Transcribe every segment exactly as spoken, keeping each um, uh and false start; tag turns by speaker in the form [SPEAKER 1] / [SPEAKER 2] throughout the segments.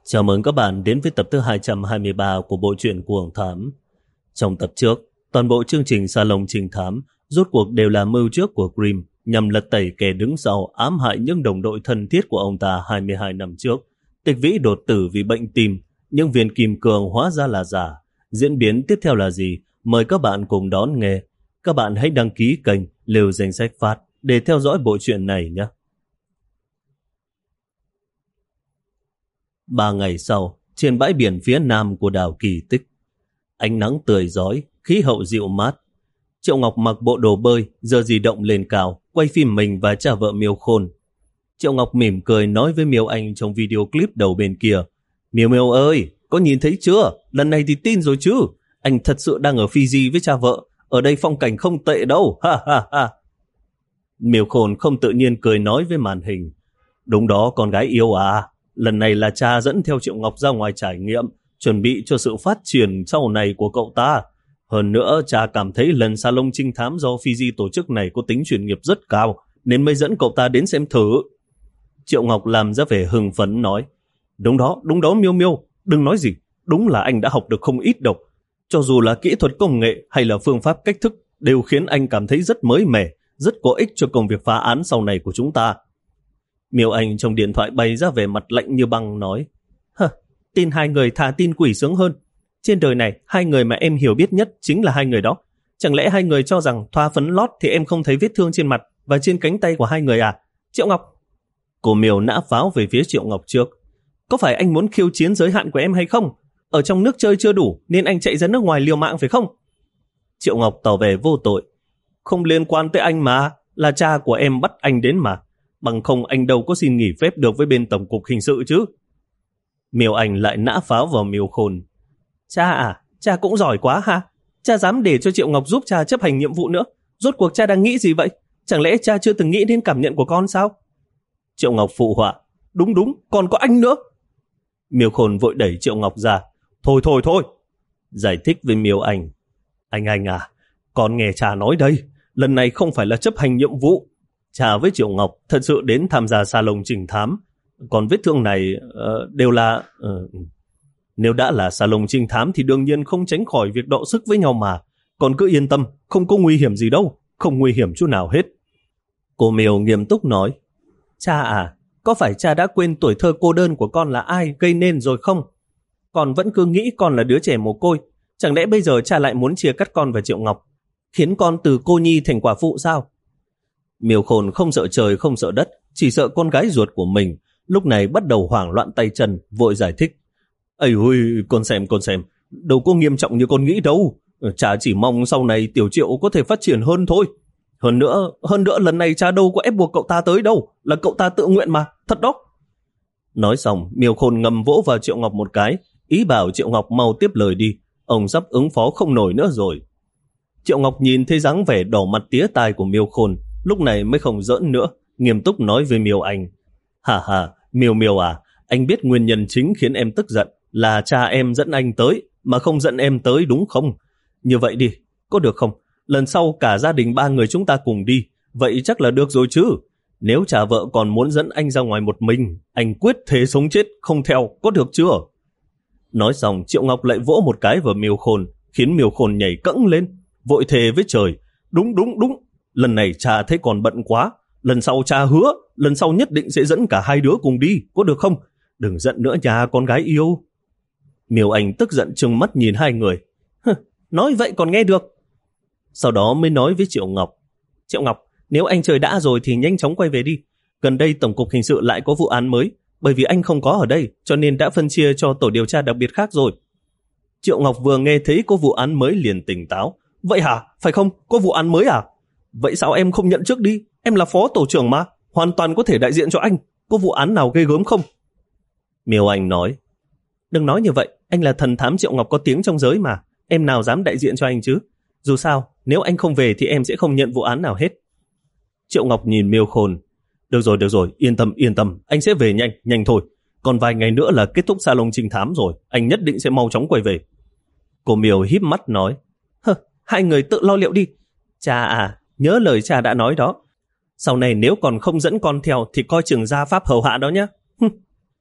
[SPEAKER 1] Chào mừng các bạn đến với tập thứ hai trăm hai mươi ba của bộ truyện Cuồng Thám. Trong tập trước, toàn bộ chương trình Salon Trinh Thám rốt cuộc đều là mưu trước của Grimm nhằm lật tẩy kẻ đứng sau ám hại những đồng đội thân thiết của ông ta hai mươi hai năm trước. Tịch Vĩ đột tử vì bệnh tim, nhưng viên kim cương hóa ra là giả. Diễn biến tiếp theo là gì? Mời các bạn cùng đón nghe. Các bạn hãy đăng ký kênh Lều Danh Sách Phát để theo dõi bộ truyện này nhé. Ba ngày sau, trên bãi biển phía nam của đảo Kỳ Tích, ánh nắng tươi rói, khí hậu dịu mát. Triệu Ngọc mặc bộ đồ bơi, giơ di động lên cao, quay phim mình và cha vợ Miêu Khôn. Triệu Ngọc mỉm cười nói với Miêu Anh trong video clip đầu bên kia: Miêu Miêu ơi, có nhìn thấy chưa? Lần này thì tin rồi chứ. Anh thật sự đang ở Fiji với cha vợ. Ở đây phong cảnh không tệ đâu. Ha ha ha. Miêu Khôn không tự nhiên cười nói với màn hình: Đúng đó con gái yêu à. Lần này là cha dẫn theo Triệu Ngọc ra ngoài trải nghiệm, chuẩn bị cho sự phát triển sau này của cậu ta. Hơn nữa, cha cảm thấy lần salon trinh thám do Fiji tổ chức này có tính chuyên nghiệp rất cao, nên mới dẫn cậu ta đến xem thử. Triệu Ngọc làm ra vẻ hưng phấn nói: Đúng đó, đúng đó Miêu Miêu, đừng nói gì, đúng là anh đã học được không ít đâu. Cho dù là kỹ thuật công nghệ hay là phương pháp cách thức, đều khiến anh cảm thấy rất mới mẻ, rất có ích cho công việc phá án sau này của chúng ta. Miêu Anh trong điện thoại bày ra vẻ mặt lạnh như băng nói: Hờ, tin hai người thà tin quỷ sướng hơn. Trên đời này, hai người mà em hiểu biết nhất chính là hai người đó. Chẳng lẽ hai người cho rằng thoa phấn lót thì em không thấy vết thương trên mặt và trên cánh tay của hai người à? Triệu Ngọc. Cô Miêu nã pháo về phía Triệu Ngọc trước: Có phải anh muốn khiêu chiến giới hạn của em hay không? Ở trong nước chơi chưa đủ nên anh chạy ra nước ngoài liều mạng phải không? Triệu Ngọc tỏ vẻ vô tội: Không liên quan tới anh mà, là cha của em bắt anh đến mà. Bằng không anh đâu có xin nghỉ phép được với bên Tổng cục Hình sự chứ. Miêu Anh lại nã pháo vào Miêu Khôn: Cha à, cha cũng giỏi quá ha. Cha dám để cho Triệu Ngọc giúp cha chấp hành nhiệm vụ nữa. Rốt cuộc cha đang nghĩ gì vậy? Chẳng lẽ cha chưa từng nghĩ đến cảm nhận của con sao? Triệu Ngọc phụ họa: Đúng đúng, còn có anh nữa. Miêu Khôn vội đẩy Triệu Ngọc ra: Thôi thôi thôi. Giải thích với Miêu Anh: Anh anh à, con nghe cha nói đây, lần này không phải là chấp hành nhiệm vụ. Cha với Triệu Ngọc thật sự đến tham gia salon trinh thám. Còn vết thương này uh, đều là... Uh, nếu đã là salon trinh thám thì đương nhiên không tránh khỏi việc đọ sức với nhau mà. Còn cứ yên tâm, không có nguy hiểm gì đâu. Không nguy hiểm chút nào hết. Cô Miêu nghiêm túc nói: Cha à, có phải cha đã quên tuổi thơ cô đơn của con là ai gây nên rồi không? Con vẫn cứ nghĩ con là đứa trẻ mồ côi. Chẳng lẽ bây giờ cha lại muốn chia cắt con và Triệu Ngọc, khiến con từ cô nhi thành quả phụ sao? Miêu Khôn không sợ trời không sợ đất, chỉ sợ con gái ruột của mình. Lúc này bắt đầu hoảng loạn tay chân, vội giải thích: Ây ôi, con xem con xem, đâu có nghiêm trọng như con nghĩ đâu. Cha chỉ mong sau này Tiểu Triệu có thể phát triển hơn thôi. Hơn nữa, hơn nữa lần này cha đâu có ép buộc cậu ta tới đâu, là cậu ta tự nguyện mà, thật đó. Nói xong, Miêu Khôn ngầm vỗ vào Triệu Ngọc một cái, ý bảo Triệu Ngọc mau tiếp lời đi, ông sắp ứng phó không nổi nữa rồi. Triệu Ngọc nhìn thấy dáng vẻ đỏ mặt tía tai của Miêu Khôn, lúc này mới không giỡn nữa, nghiêm túc nói với Miêu Anh: Hà hà, Miêu Miêu à, anh biết nguyên nhân chính khiến em tức giận là cha em dẫn anh tới, mà không dẫn em tới đúng không? Như vậy đi, có được không? Lần sau cả gia đình ba người chúng ta cùng đi, vậy chắc là được rồi chứ. Nếu cha vợ còn muốn dẫn anh ra ngoài một mình, anh quyết thế sống chết không theo, có được chưa? Nói xong, Triệu Ngọc lại vỗ một cái vào Miêu Khôn, khiến Miêu Khôn nhảy cẫng lên, vội thề với trời: Đúng đúng đúng, lần này cha thấy còn bận quá. Lần sau cha hứa, lần sau nhất định sẽ dẫn cả hai đứa cùng đi, có được không? Đừng giận nữa nha con gái yêu. Miêu Anh tức giận trừng mắt nhìn hai người: Nói vậy còn nghe được. Sau đó mới nói với Triệu Ngọc: Triệu Ngọc, nếu anh trời đã rồi thì nhanh chóng quay về đi. Gần đây Tổng cục Hình sự lại có vụ án mới, bởi vì anh không có ở đây cho nên đã phân chia cho tổ điều tra đặc biệt khác rồi. Triệu Ngọc vừa nghe thấy có vụ án mới liền tỉnh táo: Vậy hả? Phải không? Có vụ án mới à? Vậy sao em không nhận trước đi? Em là phó tổ trưởng mà, hoàn toàn có thể đại diện cho anh. Có vụ án nào ghê gớm không? Miêu Anh nói: Đừng nói như vậy, anh là thần thám Triệu Ngọc có tiếng trong giới mà, em nào dám đại diện cho anh chứ. Dù sao, nếu anh không về thì em sẽ không nhận vụ án nào hết. Triệu Ngọc nhìn Miêu Khôn: Được rồi, được rồi, yên tâm, yên tâm, anh sẽ về nhanh, nhanh thôi. Còn vài ngày nữa là kết thúc salon trinh thám rồi, anh nhất định sẽ mau chóng quay về. Cô Miêu híp mắt nói: Hơ, hai người tự lo liệu đi. Cha à, nhớ lời cha đã nói đó. Sau này nếu còn không dẫn con theo thì coi chừng gia pháp hầu hạ đó nhé.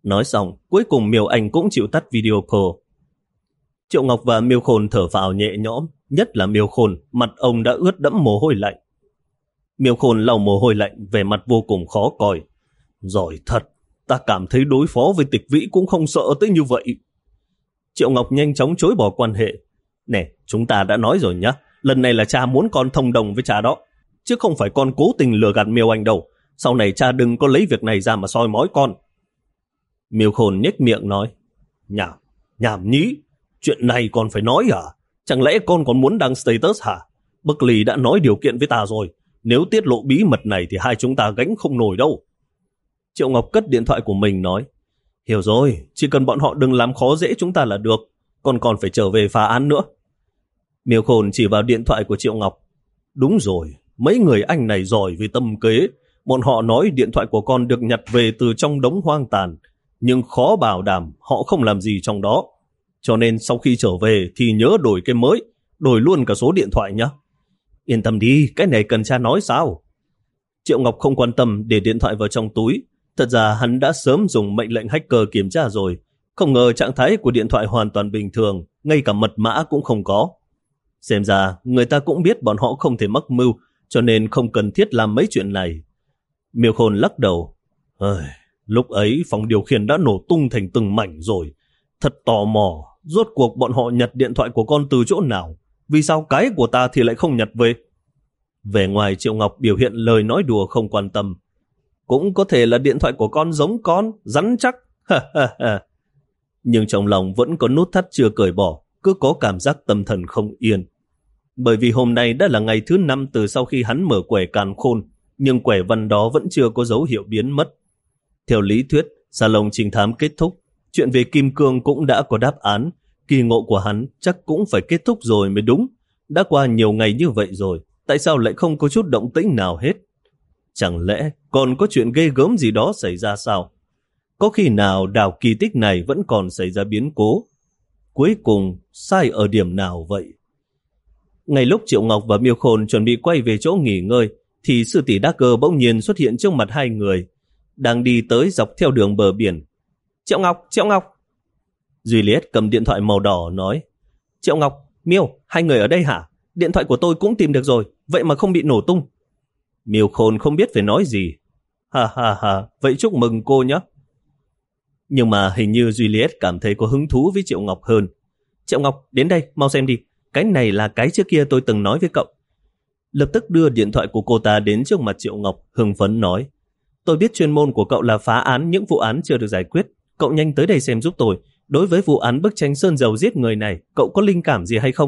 [SPEAKER 1] Nói xong, cuối cùng Miêu Anh cũng chịu tắt video call. Triệu Ngọc và Miêu Khôn thở phào nhẹ nhõm, nhất là Miêu Khôn, mặt ông đã ướt đẫm mồ hôi lạnh. Miêu Khôn lau mồ hôi lạnh, vẻ mặt vô cùng khó coi. Giỏi thật, ta cảm thấy đối phó với Tịch Vĩ cũng không sợ tới như vậy. Triệu Ngọc nhanh chóng chối bỏ quan hệ. Nè, chúng ta đã nói rồi nhá, lần này là cha muốn con thông đồng với cha đó, chứ không phải con cố tình lừa gạt Miêu Anh đâu. Sau này cha đừng có lấy việc này ra mà soi mói con. Miêu Khôn nhếch miệng nói, nhảm, nhảm nhí, chuyện này còn phải nói à? Chẳng lẽ con còn muốn đăng status hả? Buckley đã nói điều kiện với ta rồi, nếu tiết lộ bí mật này thì hai chúng ta gánh không nổi đâu. Triệu Ngọc cất điện thoại của mình nói, hiểu rồi, chỉ cần bọn họ đừng làm khó dễ chúng ta là được, con còn phải trở về phá án nữa. Miêu Khôn chỉ vào điện thoại của Triệu Ngọc, đúng rồi, mấy người anh này giỏi về tâm kế. Bọn họ nói điện thoại của con được nhặt về từ trong đống hoang tàn, nhưng khó bảo đảm họ không làm gì trong đó. Cho nên sau khi trở về thì nhớ đổi cái mới, đổi luôn cả số điện thoại nhé. Yên tâm đi, cái này cần cha nói sao? Triệu Ngọc không quan tâm, để điện thoại vào trong túi. Thật ra hắn đã sớm dùng mệnh lệnh hacker kiểm tra rồi. Không ngờ trạng thái của điện thoại hoàn toàn bình thường, ngay cả mật mã cũng không có. Xem ra người ta cũng biết bọn họ không thể mắc mưu, cho nên không cần thiết làm mấy chuyện này. Miêu Khôn lắc đầu. Lúc ấy phòng điều khiển đã nổ tung thành từng mảnh rồi. Thật tò mò, rốt cuộc bọn họ nhặt điện thoại của con từ chỗ nào? Vì sao cái của ta thì lại không nhặt về? Về ngoài Triệu Ngọc biểu hiện lời nói đùa không quan tâm. Cũng có thể là điện thoại của con giống con, rắn chắc. Nhưng trong lòng vẫn có nút thắt chưa cởi bỏ, cứ có cảm giác tâm thần không yên. Bởi vì hôm nay đã là ngày thứ năm từ sau khi hắn mở quẻ càn khôn, nhưng quẻ văn đó vẫn chưa có dấu hiệu biến mất. Theo lý thuyết, salon trinh thám kết thúc, chuyện về Kim Cương cũng đã có đáp án, kỳ ngộ của hắn chắc cũng phải kết thúc rồi mới đúng. Đã qua nhiều ngày như vậy rồi, tại sao lại không có chút động tĩnh nào hết? Chẳng lẽ còn có chuyện ghê gớm gì đó xảy ra sao? Có khi nào đảo kỳ tích này vẫn còn xảy ra biến cố? Cuối cùng sai ở điểm nào vậy? Ngay lúc Triệu Ngọc và Miêu Khôn chuẩn bị quay về chỗ nghỉ ngơi, thì sư tỷ Dagger bỗng nhiên xuất hiện trước mặt hai người, đang đi tới dọc theo đường bờ biển. Triệu Ngọc, Triệu Ngọc! Juliet cầm điện thoại màu đỏ nói, Triệu Ngọc, Miêu, hai người ở đây hả? Điện thoại của tôi cũng tìm được rồi, vậy mà không bị nổ tung. Miêu Khôn không biết phải nói gì. Ha ha ha, vậy chúc mừng cô nhé. Nhưng mà hình như Juliet cảm thấy có hứng thú với Triệu Ngọc hơn. Triệu Ngọc, đến đây, mau xem đi. Cái này là cái trước kia tôi từng nói với cậu. Lập tức đưa điện thoại của cô ta đến trước mặt Triệu Ngọc, hưng phấn nói, tôi biết chuyên môn của cậu là phá án những vụ án chưa được giải quyết. Cậu nhanh tới đây xem giúp tôi. Đối với vụ án bức tranh sơn dầu giết người này, cậu có linh cảm gì hay không?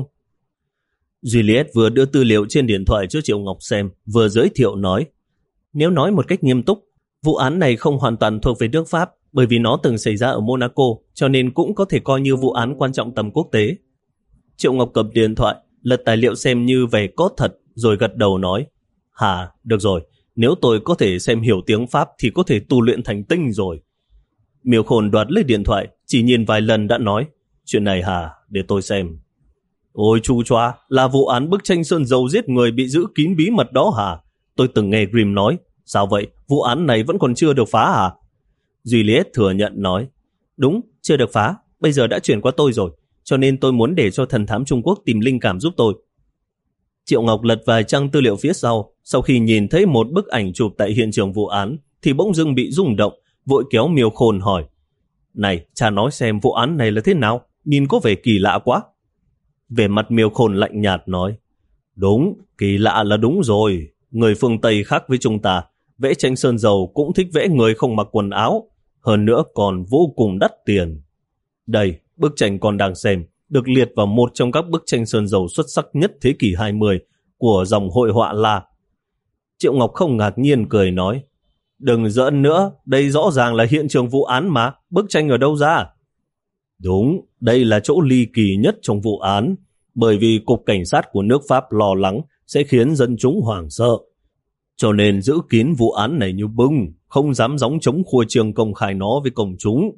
[SPEAKER 1] Juliet vừa đưa tư liệu trên điện thoại cho Triệu Ngọc xem, vừa giới thiệu nói, nếu nói một cách nghiêm túc, vụ án này không hoàn toàn thuộc về nước Pháp, bởi vì nó từng xảy ra ở Monaco, cho nên cũng có thể coi như vụ án quan trọng tầm quốc tế. Triệu Ngọc cầm điện thoại, lật tài liệu xem như về cốt thật, rồi gật đầu nói, hả, được rồi, nếu tôi có thể xem hiểu tiếng Pháp thì có thể tu luyện thành tinh rồi. Miêu Khôn đoạt lấy điện thoại, chỉ nhìn vài lần đã nói, chuyện này hả, để tôi xem. Ôi chu choa, là vụ án bức tranh sơn dầu giết người bị giữ kín bí mật đó hả? Tôi từng nghe Grimm nói. Sao vậy, vụ án này vẫn còn chưa được phá hả? Juliet thừa nhận nói, đúng, chưa được phá, bây giờ đã chuyển qua tôi rồi, cho nên tôi muốn để cho thần thám Trung Quốc tìm linh cảm giúp tôi. Triệu Ngọc lật vài trang tư liệu phía sau, sau khi nhìn thấy một bức ảnh chụp tại hiện trường vụ án, thì bỗng dưng bị rung động, vội kéo Miêu Khôn hỏi, này, cha nói xem vụ án này là thế nào, nhìn có vẻ kỳ lạ quá. Về mặt Miêu Khôn lạnh nhạt nói, đúng, kỳ lạ là đúng rồi, người phương Tây khác với chúng ta, vẽ tranh sơn dầu cũng thích vẽ người không mặc quần áo, hơn nữa còn vô cùng đắt tiền. Đây, bức tranh con đang xem, được liệt vào một trong các bức tranh sơn dầu xuất sắc nhất thế kỷ hai mươi của dòng hội họa La. Triệu Ngọc không ngạc nhiên cười nói, đừng giỡn nữa, đây rõ ràng là hiện trường vụ án mà, bức tranh ở đâu ra? Đúng, đây là chỗ ly kỳ nhất trong vụ án, bởi vì cục cảnh sát của nước Pháp lo lắng sẽ khiến dân chúng hoảng sợ. Cho nên giữ kín vụ án này như bưng, không dám gióng chống khua trương công khai nó với công chúng.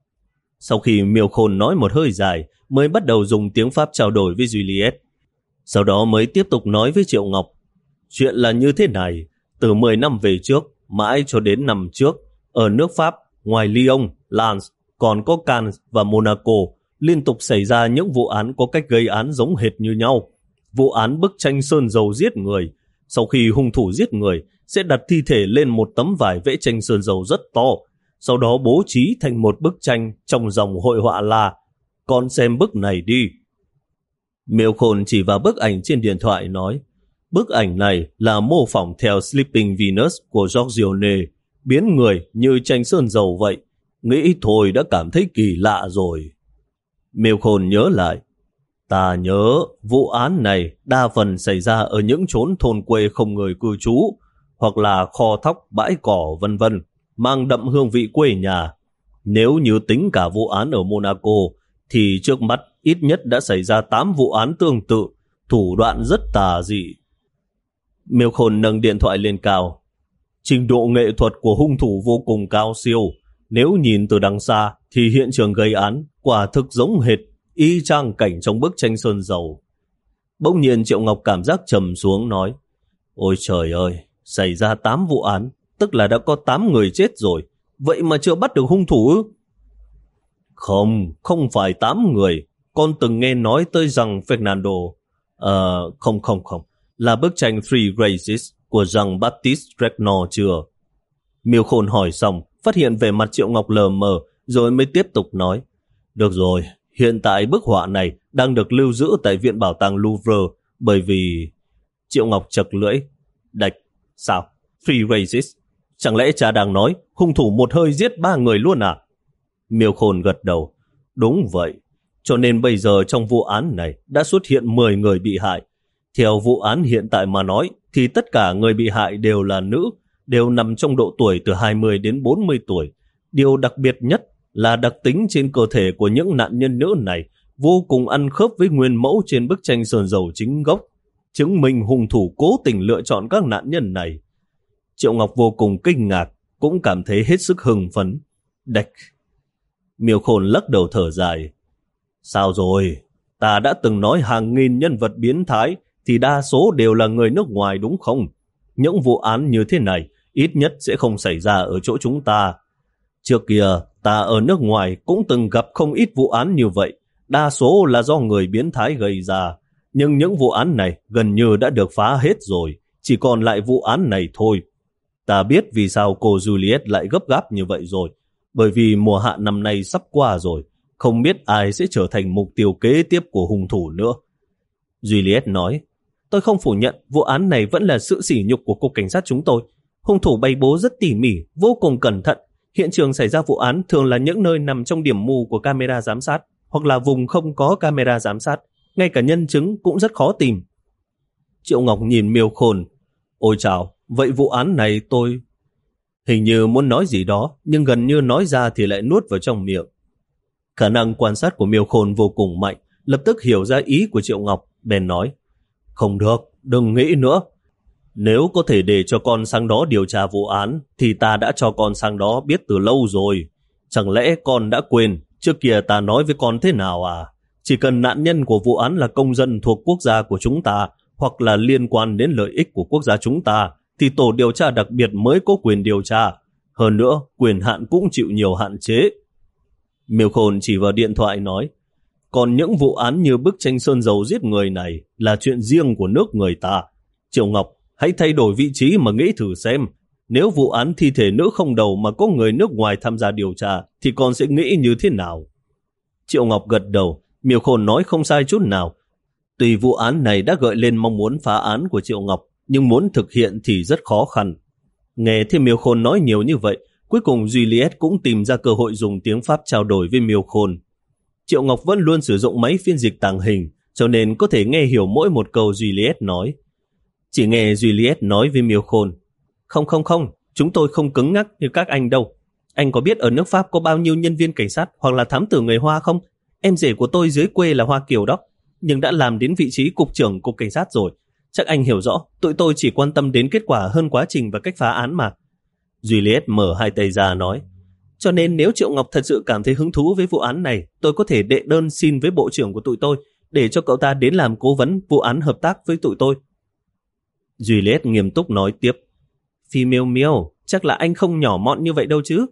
[SPEAKER 1] Sau khi Miêu Khôn nói một hơi dài, mới bắt đầu dùng tiếng Pháp trao đổi với Juliet. Sau đó mới tiếp tục nói với Triệu Ngọc. Chuyện là như thế này, từ mười năm về trước, mãi cho đến năm trước, ở nước Pháp, ngoài Lyon, Lance, còn có Cannes và Monaco liên tục xảy ra những vụ án có cách gây án giống hệt như nhau. Vụ án bức tranh sơn dầu giết người. Sau khi hung thủ giết người, sẽ đặt thi thể lên một tấm vải vẽ tranh sơn dầu rất to, sau đó bố trí thành một bức tranh trong dòng hội họa là "Con xem bức này đi." Miêu Khôn chỉ vào bức ảnh trên điện thoại nói, bức ảnh này là mô phỏng theo Sleeping Venus của Giorgione, biến người như tranh sơn dầu vậy. Nghĩ thôi đã cảm thấy kỳ lạ rồi. Miêu Khôn nhớ lại, ta nhớ vụ án này đa phần xảy ra ở những chốn thôn quê không người cư trú, hoặc là kho thóc, bãi cỏ vân vân, mang đậm hương vị quê nhà. Nếu như tính cả vụ án ở Monaco, thì trước mắt ít nhất đã xảy ra tám vụ án tương tự, thủ đoạn rất tà dị. Miêu Khôn nâng điện thoại lên cao. Trình độ nghệ thuật của hung thủ vô cùng cao siêu. Nếu nhìn từ đằng xa thì hiện trường gây án quả thực giống hệt y chang cảnh trong bức tranh sơn dầu. Bỗng nhiên Triệu Ngọc cảm giác trầm xuống nói, ôi trời ơi, xảy ra tám vụ án, tức là đã có tám người chết rồi, vậy mà chưa bắt được hung thủ ư? Không, không phải tám người, con từng nghe nói tới rằng Fernando, uh, không không không, là bức tranh Three Graces của Jean-Baptiste Regnault chưa? Miêu Khôn hỏi xong, phát hiện về mặt Triệu Ngọc lờ mờ, rồi mới tiếp tục nói, được rồi, hiện tại bức họa này đang được lưu giữ tại Viện Bảo tàng Louvre, bởi vì... Triệu Ngọc chật lưỡi, đạch, sao? Three Graces? Chẳng lẽ cha đang nói hung thủ một hơi giết ba người luôn à? Miêu Khôn gật đầu, đúng vậy, cho nên bây giờ trong vụ án này đã xuất hiện mười người bị hại. Theo vụ án hiện tại mà nói, thì tất cả người bị hại đều là nữ, đều nằm trong độ tuổi từ hai mươi đến bốn mươi tuổi. Điều đặc biệt nhất là đặc tính trên cơ thể của những nạn nhân nữ này vô cùng ăn khớp với nguyên mẫu trên bức tranh sơn dầu chính gốc, chứng minh hung thủ cố tình lựa chọn các nạn nhân này. Triệu Ngọc vô cùng kinh ngạc, cũng cảm thấy hết sức hưng phấn. Đạch! Miêu Khôn lắc đầu thở dài. Sao rồi? Ta đã từng nói hàng nghìn nhân vật biến thái thì đa số đều là người nước ngoài đúng không? Những vụ án như thế này ít nhất sẽ không xảy ra ở chỗ chúng ta. Trước kia, ta ở nước ngoài cũng từng gặp không ít vụ án như vậy. Đa số là do người biến thái gây ra. Nhưng những vụ án này gần như đã được phá hết rồi. Chỉ còn lại vụ án này thôi. Ta biết vì sao cô Juliet lại gấp gáp như vậy rồi. Bởi vì mùa hạ năm nay sắp qua rồi. Không biết ai sẽ trở thành mục tiêu kế tiếp của hung thủ nữa. Juliet nói, tôi không phủ nhận vụ án này vẫn là sự sỉ nhục của cục cảnh sát chúng tôi. Hung thủ bày bố rất tỉ mỉ, vô cùng cẩn thận. Hiện trường xảy ra vụ án thường là những nơi nằm trong điểm mù của camera giám sát, hoặc là vùng không có camera giám sát. Ngay cả nhân chứng cũng rất khó tìm. Triệu Ngọc nhìn Miêu Khôn. Ôi chào, vậy vụ án này tôi... Hình như muốn nói gì đó, nhưng gần như nói ra thì lại nuốt vào trong miệng. Khả năng quan sát của Miêu Khôn vô cùng mạnh, lập tức hiểu ra ý của Triệu Ngọc, bèn nói, không được, đừng nghĩ nữa. Nếu có thể để cho con sang đó điều tra vụ án, thì ta đã cho con sang đó biết từ lâu rồi. Chẳng lẽ con đã quên, trước kia ta nói với con thế nào à? Chỉ cần nạn nhân của vụ án là công dân thuộc quốc gia của chúng ta, hoặc là liên quan đến lợi ích của quốc gia chúng ta, thì tổ điều tra đặc biệt mới có quyền điều tra. Hơn nữa, quyền hạn cũng chịu nhiều hạn chế. Miêu Khôn chỉ vào điện thoại nói, còn những vụ án như bức tranh sơn dầu giết người này là chuyện riêng của nước người ta. Triệu Ngọc, hãy thay đổi vị trí mà nghĩ thử xem. Nếu vụ án thi thể nữ không đầu mà có người nước ngoài tham gia điều tra, thì con sẽ nghĩ như thế nào? Triệu Ngọc gật đầu, Miêu Khôn nói không sai chút nào. Tuy vụ án này đã gợi lên mong muốn phá án của Triệu Ngọc, nhưng muốn thực hiện thì rất khó khăn. Nghe thêm Miêu Khôn nói nhiều như vậy, cuối cùng Juliet cũng tìm ra cơ hội dùng tiếng Pháp trao đổi với Miêu Khôn. Triệu Ngọc vẫn luôn sử dụng máy phiên dịch tàng hình, cho nên có thể nghe hiểu mỗi một câu Juliet nói. Chỉ nghe Juliet nói với Miêu Khôn, không không không, chúng tôi không cứng ngắc như các anh đâu. Anh có biết ở nước Pháp có bao nhiêu nhân viên cảnh sát hoặc là thám tử người Hoa không? Em rể của tôi dưới quê là Hoa Kiều đó, nhưng đã làm đến vị trí cục trưởng cục cảnh sát rồi. Chắc anh hiểu rõ, tụi tôi chỉ quan tâm đến kết quả hơn quá trình và cách phá án mà. Juliet mở hai tay ra nói, cho nên nếu Triệu Ngọc thật sự cảm thấy hứng thú với vụ án này, tôi có thể đệ đơn xin với bộ trưởng của tụi tôi để cho cậu ta đến làm cố vấn vụ án hợp tác với tụi tôi. Juliet nghiêm túc nói tiếp, Phi Miêu Miêu, chắc là anh không nhỏ mọn như vậy đâu chứ.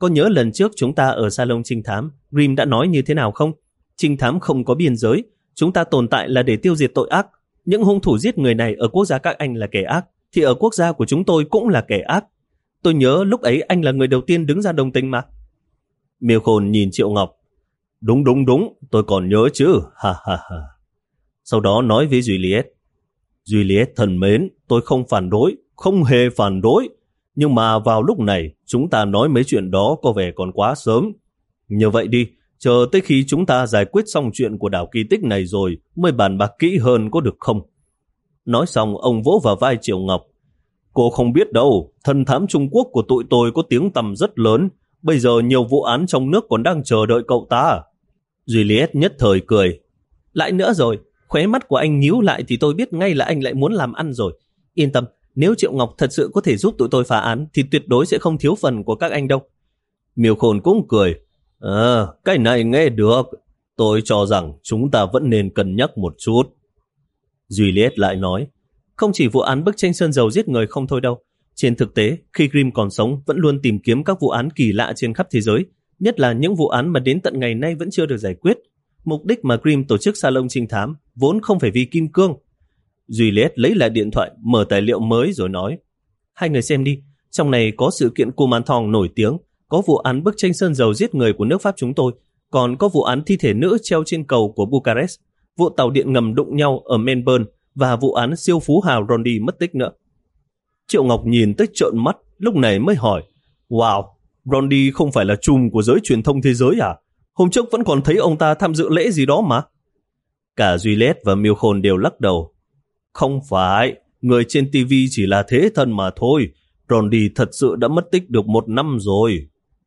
[SPEAKER 1] có nhớ lần trước chúng ta ở salon trinh thám, Grimm đã nói như thế nào không? Trinh thám không có biên giới, chúng ta tồn tại là để tiêu diệt tội ác. Những hung thủ giết người này ở quốc gia các anh là kẻ ác, thì ở quốc gia của chúng tôi cũng là kẻ ác. Tôi nhớ lúc ấy anh là người đầu tiên đứng ra đồng tình mà. Miêu Khôn nhìn Triệu Ngọc. Đúng đúng đúng, tôi còn nhớ chứ, ha ha ha. Sau đó nói với Juliet. Juliet thân mến, tôi không phản đối, không hề phản đối. Nhưng mà vào lúc này, chúng ta nói mấy chuyện đó có vẻ còn quá sớm. Như vậy đi, chờ tới khi chúng ta giải quyết xong chuyện của đảo kỳ tích này rồi, mới bàn bạc kỹ hơn có được không? Nói xong, ông vỗ vào vai Triệu Ngọc. Cô không biết đâu, thần thám Trung Quốc của tụi tôi có tiếng tăm rất lớn. Bây giờ nhiều vụ án trong nước còn đang chờ đợi cậu ta. Juliet nhất thời cười. Lại nữa rồi, khóe mắt của anh nhíu lại thì tôi biết ngay là anh lại muốn làm ăn rồi. Yên tâm, nếu Triệu Ngọc thật sự có thể giúp tụi tôi phá án thì tuyệt đối sẽ không thiếu phần của các anh đâu. Miêu Khôn cũng cười. À, cái này nghe được. Tôi cho rằng chúng ta vẫn nên cân nhắc một chút. Juliet lại nói. Không chỉ vụ án bức tranh sơn dầu giết người không thôi đâu. Trên thực tế, khi Grimm còn sống vẫn luôn tìm kiếm các vụ án kỳ lạ trên khắp thế giới, nhất là những vụ án mà đến tận ngày nay vẫn chưa được giải quyết. Mục đích mà Grimm tổ chức salon trinh thám vốn không phải vì kim cương. Juliet lấy lại điện thoại, mở tài liệu mới rồi nói. Hai người xem đi, trong này có sự kiện Kumanthong nổi tiếng, có vụ án bức tranh sơn dầu giết người của nước Pháp chúng tôi, còn có vụ án thi thể nữ treo trên cầu của Bucharest, vụ tàu điện ngầm đụng nhau ở Melbourne và vụ án siêu phú hào Rondi mất tích nữa. Triệu Ngọc nhìn tới trợn mắt, lúc này mới hỏi. Wow, Rondi không phải là trùm của giới truyền thông thế giới à? Hôm trước vẫn còn thấy ông ta tham dự lễ gì đó mà. Cả Juliet và Miêu Khôn đều lắc đầu. Không phải, người trên ti vi chỉ là thế thân mà thôi. Rondi thật sự đã mất tích được một năm rồi.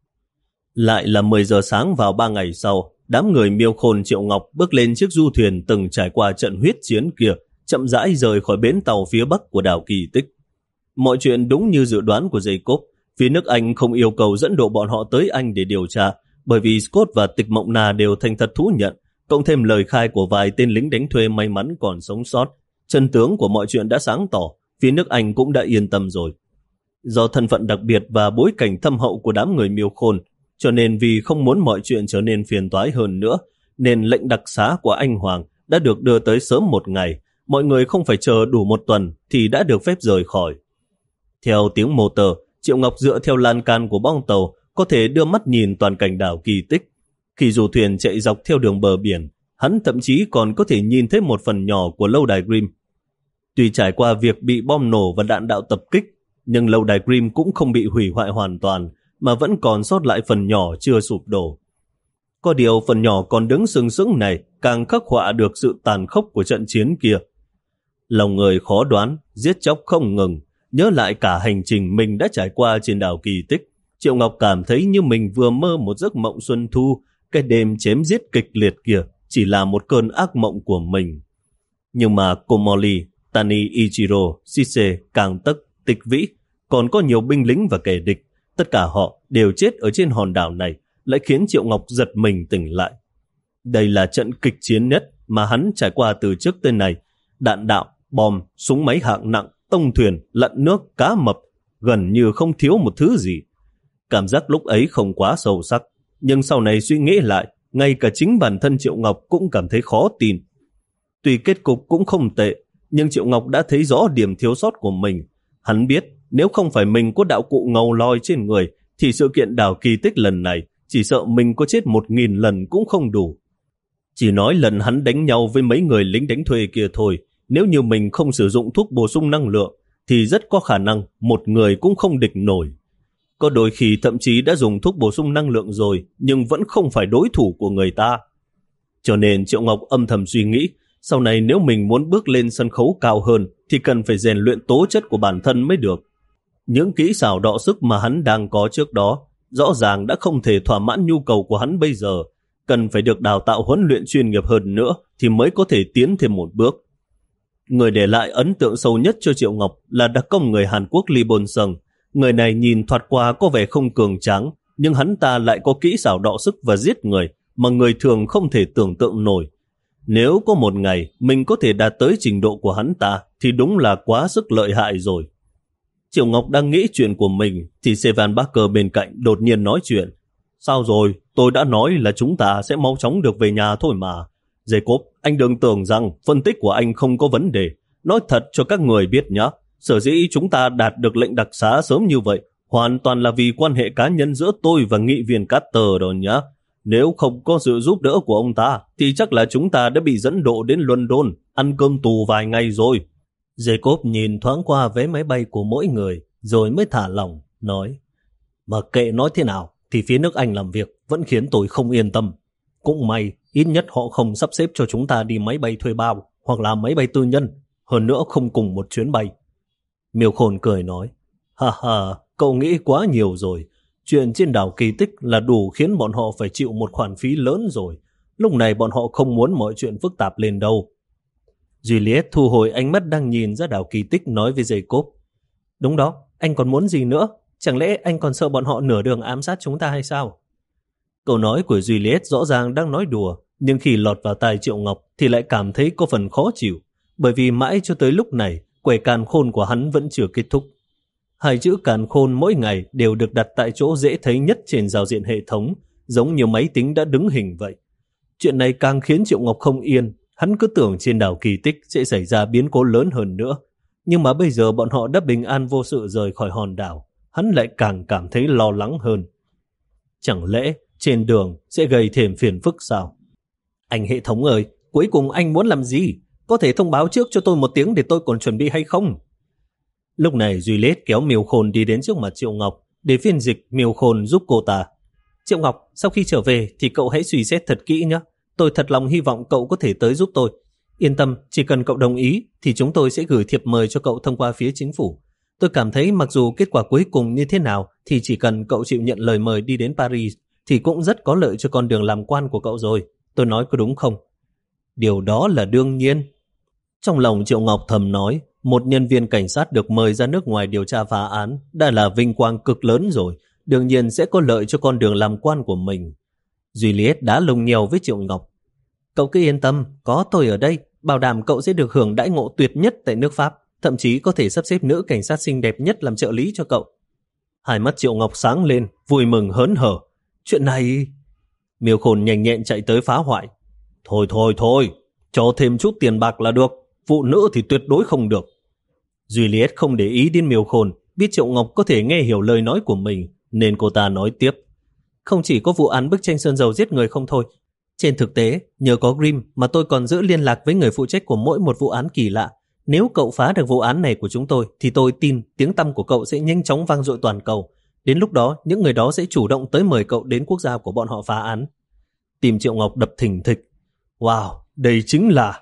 [SPEAKER 1] Lại là mười giờ sáng vào ba ngày sau, đám người Miêu Khôn Triệu Ngọc bước lên chiếc du thuyền từng trải qua trận huyết chiến kia, chậm rãi rời khỏi bến tàu phía bắc của đảo Kỳ Tích. Mọi chuyện đúng như dự đoán của Jacob, phía nước Anh không yêu cầu dẫn độ bọn họ tới Anh để điều tra, bởi vì Scott và Tịch Mộng Na đều thành thật thú nhận, cộng thêm lời khai của vài tên lính đánh thuê may mắn còn sống sót. Chân tướng của mọi chuyện đã sáng tỏ, phía nước Anh cũng đã yên tâm rồi. Do thân phận đặc biệt và bối cảnh thâm hậu của đám người Miêu Khôn, cho nên vì không muốn mọi chuyện trở nên phiền toái hơn nữa, nên lệnh đặc xá của anh Hoàng đã được đưa tới sớm một ngày, mọi người không phải chờ đủ một tuần thì đã được phép rời khỏi. Theo tiếng motor, Triệu Ngọc dựa theo lan can của bong tàu có thể đưa mắt nhìn toàn cảnh đảo Kỳ Tích. Khi dù thuyền chạy dọc theo đường bờ biển, hắn thậm chí còn có thể nhìn thấy một phần nhỏ của lâu đài Grimm. Tuy trải qua việc bị bom nổ và đạn đạo tập kích, nhưng lâu đài Grimm cũng không bị hủy hoại hoàn toàn, mà vẫn còn sót lại phần nhỏ chưa sụp đổ. Có điều phần nhỏ còn đứng sừng sững này càng khắc họa được sự tàn khốc của trận chiến kia. Lòng người khó đoán, giết chóc không ngừng, nhớ lại cả hành trình mình đã trải qua trên đảo Kỳ Tích, Triệu Ngọc cảm thấy như mình vừa mơ một giấc mộng xuân thu, cái đêm chém giết kịch liệt kia chỉ là một cơn ác mộng của mình. Nhưng mà Komori, Tani Ichiro, Shise, Càng Tất, Tịch Vĩ, còn có nhiều binh lính và kẻ địch, tất cả họ đều chết ở trên hòn đảo này, lại khiến Triệu Ngọc giật mình tỉnh lại. Đây là trận kịch chiến nhất mà hắn trải qua từ trước tới nay. Đạn đạo, bom, súng máy hạng nặng, tông thuyền, lặn nước, cá mập, gần như không thiếu một thứ gì. Cảm giác lúc ấy không quá sâu sắc, nhưng sau này suy nghĩ lại, ngay cả chính bản thân Triệu Ngọc cũng cảm thấy khó tin. Tuy kết cục cũng không tệ, nhưng Triệu Ngọc đã thấy rõ điểm thiếu sót của mình. Hắn biết nếu không phải mình có đạo cụ ngầu loi trên người, thì sự kiện đảo Kỳ Tích lần này chỉ sợ mình có chết một nghìn lần cũng không đủ. Chỉ nói lần hắn đánh nhau với mấy người lính đánh thuê kia thôi, nếu như mình không sử dụng thuốc bổ sung năng lượng, thì rất có khả năng một người cũng không địch nổi. Có đôi khi thậm chí đã dùng thuốc bổ sung năng lượng rồi, nhưng vẫn không phải đối thủ của người ta. Cho nên Triệu Ngọc âm thầm suy nghĩ, sau này nếu mình muốn bước lên sân khấu cao hơn, thì cần phải rèn luyện tố chất của bản thân mới được. Những kỹ xảo đọ sức mà hắn đang có trước đó, rõ ràng đã không thể thỏa mãn nhu cầu của hắn bây giờ, cần phải được đào tạo huấn luyện chuyên nghiệp hơn nữa thì mới có thể tiến thêm một bước. Người để lại ấn tượng sâu nhất cho Triệu Ngọc là đặc công người Hàn Quốc Lee Bol-sung. Người này nhìn thoạt qua có vẻ không cường tráng, nhưng hắn ta lại có kỹ xảo đọ sức và giết người mà người thường không thể tưởng tượng nổi. Nếu có một ngày mình có thể đạt tới trình độ của hắn ta thì đúng là quá sức lợi hại rồi. Triệu Ngọc đang nghĩ chuyện của mình thì Sevan Barker bên cạnh đột nhiên nói chuyện. Sao rồi? Tôi đã nói là chúng ta sẽ mau chóng được về nhà thôi mà. Jacob, anh đừng tưởng rằng phân tích của anh không có vấn đề. Nói thật cho các người biết nhé. Sở dĩ chúng ta đạt được lệnh đặc xá sớm như vậy hoàn toàn là vì quan hệ cá nhân giữa tôi và nghị viên Carter đó nhé. Nếu không có sự giúp đỡ của ông ta thì chắc là chúng ta đã bị dẫn độ đến London ăn cơm tù vài ngày rồi. Jacob nhìn thoáng qua vé máy bay của mỗi người rồi mới thả lỏng, nói: Mà kệ nói thế nào thì phía nước Anh làm việc vẫn khiến tôi không yên tâm. Cũng may ít nhất họ không sắp xếp cho chúng ta đi máy bay thuê bao hoặc là máy bay tư nhân, hơn nữa không cùng một chuyến bay. Miêu Khôn cười nói: Ha ha, cậu nghĩ quá nhiều rồi. Chuyện trên đảo Kỳ Tích là đủ khiến bọn họ phải chịu một khoản phí lớn rồi. Lúc này bọn họ không muốn mọi chuyện phức tạp lên đâu. Juliet thu hồi ánh mắt đang nhìn ra đảo Kỳ Tích, nói với Jacob: Đúng đó, anh còn muốn gì nữa? Chẳng lẽ anh còn sợ bọn họ nửa đường ám sát chúng ta hay sao? Câu nói của Juliet rõ ràng đang nói đùa, nhưng khi lọt vào tai Triệu Ngọc thì lại cảm thấy có phần khó chịu, bởi vì mãi cho tới lúc này quẻ càn khôn của hắn vẫn chưa kết thúc. Hai chữ càn khôn mỗi ngày đều được đặt tại chỗ dễ thấy nhất trên giao diện hệ thống, giống như máy tính đã đứng hình vậy. Chuyện này càng khiến Triệu Ngọc không yên. Hắn cứ tưởng trên đảo Kỳ Tích sẽ xảy ra biến cố lớn hơn nữa. Nhưng mà bây giờ bọn họ đã bình an vô sự rời khỏi hòn đảo, hắn lại càng cảm thấy lo lắng hơn. Chẳng lẽ trên đường sẽ gây thêm phiền phức sao? Anh hệ thống ơi, cuối cùng anh muốn làm gì? Có thể thông báo trước cho tôi một tiếng để tôi còn chuẩn bị hay không? Lúc này Juliet kéo Miêu Khôn đi đến trước mặt Triệu Ngọc để phiên dịch Miêu Khôn giúp cô ta. Triệu Ngọc, sau khi trở về thì cậu hãy suy xét thật kỹ nhé. Tôi thật lòng hy vọng cậu có thể tới giúp tôi. Yên tâm, chỉ cần cậu đồng ý thì chúng tôi sẽ gửi thiệp mời cho cậu thông qua phía chính phủ. Tôi cảm thấy mặc dù kết quả cuối cùng như thế nào thì chỉ cần cậu chịu nhận lời mời đi đến Paris thì cũng rất có lợi cho con đường làm quan của cậu rồi. Tôi nói có đúng không? Điều đó là đương nhiên. Trong lòng Triệu Ngọc thầm nói, một nhân viên cảnh sát được mời ra nước ngoài điều tra phá án đã là vinh quang cực lớn rồi, đương nhiên sẽ có lợi cho con đường làm quan của mình. Juliet đã lùng nhèo với Triệu Ngọc. Cậu cứ yên tâm, có tôi ở đây, bảo đảm cậu sẽ được hưởng đãi ngộ tuyệt nhất tại nước Pháp, thậm chí có thể sắp xếp nữ cảnh sát xinh đẹp nhất làm trợ lý cho cậu. Hai mắt Triệu Ngọc sáng lên, vui mừng hớn hở. Chuyện này... Miêu Khôn nhanh nhẹn chạy tới phá hoại. Thôi thôi thôi, cho thêm chút tiền bạc là được, phụ nữ thì tuyệt đối không được. Juliet không để ý đến Miêu Khôn, biết Triệu Ngọc có thể nghe hiểu lời nói của mình, nên cô ta nói tiếp. Không chỉ có vụ án bức tranh sơn dầu giết người không thôi. Trên thực tế, nhờ có Grimm mà tôi còn giữ liên lạc với người phụ trách của mỗi một vụ án kỳ lạ. Nếu cậu phá được vụ án này của chúng tôi, thì tôi tin tiếng tăm của cậu sẽ nhanh chóng vang dội toàn cầu. Đến lúc đó, những người đó sẽ chủ động tới mời cậu đến quốc gia của bọn họ phá án. Tim Triệu Ngọc đập thình thịch. Wow, đây chính là...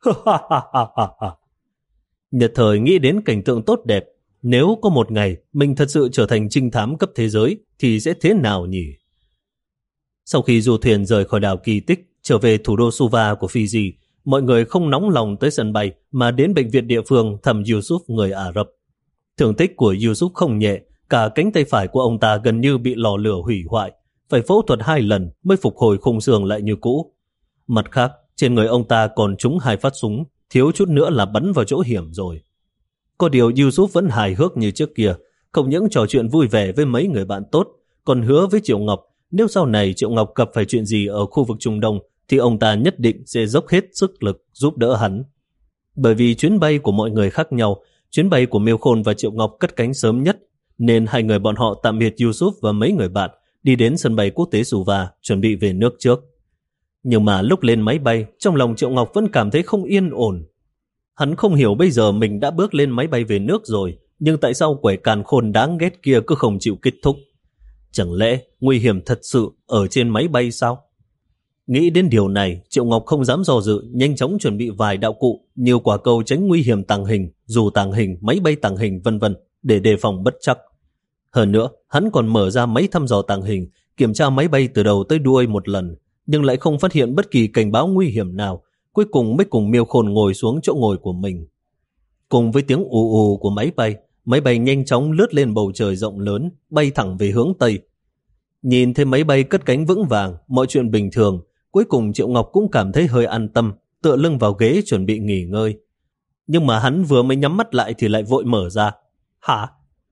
[SPEAKER 1] Nhật thời nghĩ đến cảnh tượng tốt đẹp. Nếu có một ngày mình thật sự trở thành trinh thám cấp thế giới thì sẽ thế nào nhỉ? Sau khi du thuyền rời khỏi đảo Kỳ Tích trở về thủ đô Suva của Fiji, mọi người không nóng lòng tới sân bay mà đến bệnh viện địa phương thăm Yusuf người Ả Rập. Thương tích của Yusuf không nhẹ, cả cánh tay phải của ông ta gần như bị lò lửa hủy hoại, phải phẫu thuật hai lần mới phục hồi khung xương lại như cũ. Mặt khác, trên người ông ta còn trúng hai phát súng, thiếu chút nữa là bắn vào chỗ hiểm rồi. Có điều Yusuf vẫn hài hước như trước kia, không những trò chuyện vui vẻ với mấy người bạn tốt, còn hứa với Triệu Ngọc nếu sau này Triệu Ngọc gặp phải chuyện gì ở khu vực Trung Đông thì ông ta nhất định sẽ dốc hết sức lực giúp đỡ hắn. Bởi vì chuyến bay của mọi người khác nhau, chuyến bay của Miêu Khôn và Triệu Ngọc cất cánh sớm nhất, nên hai người bọn họ tạm biệt Yusuf và mấy người bạn, đi đến sân bay quốc tế Suva chuẩn bị về nước trước. Nhưng mà lúc lên máy bay, trong lòng Triệu Ngọc vẫn cảm thấy không yên ổn. Hắn không hiểu bây giờ mình đã bước lên máy bay về nước rồi, nhưng tại sao quẻ càn khôn đáng ghét kia cứ không chịu kết thúc? Chẳng lẽ nguy hiểm thật sự ở trên máy bay sao? Nghĩ đến điều này, Triệu Ngọc không dám dò dự, nhanh chóng chuẩn bị vài đạo cụ như quả cầu tránh nguy hiểm tàng hình, dù tàng hình, máy bay tàng hình vân vân để đề phòng bất trắc. Hơn nữa, hắn còn mở ra máy thăm dò tàng hình, kiểm tra máy bay từ đầu tới đuôi một lần, nhưng lại không phát hiện bất kỳ cảnh báo nguy hiểm nào. Cuối cùng mới cùng Miêu Khôn ngồi xuống chỗ ngồi của mình. Cùng với tiếng ù ù của máy bay, máy bay nhanh chóng lướt lên bầu trời rộng lớn, bay thẳng về hướng Tây. Nhìn thấy máy bay cất cánh vững vàng, mọi chuyện bình thường, cuối cùng Triệu Ngọc cũng cảm thấy hơi an tâm, tựa lưng vào ghế chuẩn bị nghỉ ngơi. Nhưng mà hắn vừa mới nhắm mắt lại thì lại vội mở ra. Hả?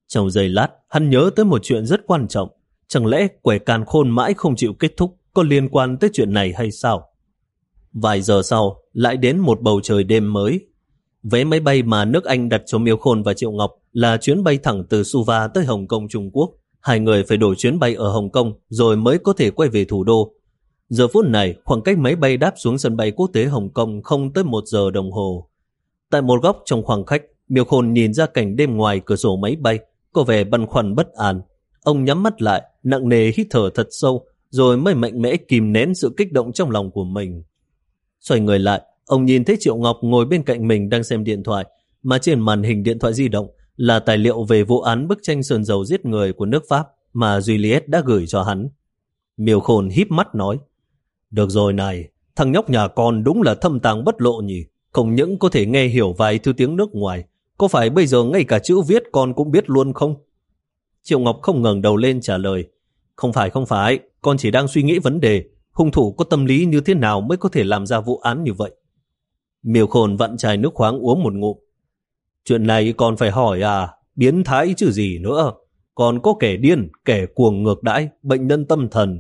[SPEAKER 1] Trong giây lát, hắn nhớ tới một chuyện rất quan trọng. Chẳng lẽ quẻ càn khôn mãi không chịu kết thúc có liên quan tới chuyện này hay sao? Vài giờ sau, lại đến một bầu trời đêm mới. Vé máy bay mà nước Anh đặt cho Miêu Khôn và Triệu Ngọc là chuyến bay thẳng từ Suva tới Hồng Kông, Trung Quốc. Hai người phải đổi chuyến bay ở Hồng Kông rồi mới có thể quay về thủ đô. Giờ phút này, khoảng cách máy bay đáp xuống sân bay quốc tế Hồng Kông không tới một giờ đồng hồ. Tại một góc trong khoang khách, Miêu Khôn nhìn ra cảnh đêm ngoài cửa sổ máy bay, có vẻ băn khoăn bất an. Ông nhắm mắt lại, nặng nề hít thở thật sâu, rồi mới mạnh mẽ kìm nén sự kích động trong lòng của mình. Xoay người lại, ông nhìn thấy Triệu Ngọc ngồi bên cạnh mình đang xem điện thoại, mà trên màn hình điện thoại di động là tài liệu về vụ án bức tranh sơn dầu giết người của nước Pháp mà Juliet đã gửi cho hắn. Miêu Khôn híp mắt nói, được rồi này, thằng nhóc nhà con đúng là thâm tàng bất lộ nhỉ, không những có thể nghe hiểu vài thứ tiếng nước ngoài, có phải bây giờ ngay cả chữ viết con cũng biết luôn không? Triệu Ngọc không ngẩng đầu lên trả lời, không phải không phải, con chỉ đang suy nghĩ vấn đề, hung thủ có tâm lý như thế nào mới có thể làm ra vụ án như vậy. Miêu Khôn vặn chai nước khoáng uống một ngụm. Chuyện này còn phải hỏi à, biến thái chứ gì nữa, còn có kẻ điên, kẻ cuồng ngược đãi, bệnh nhân tâm thần.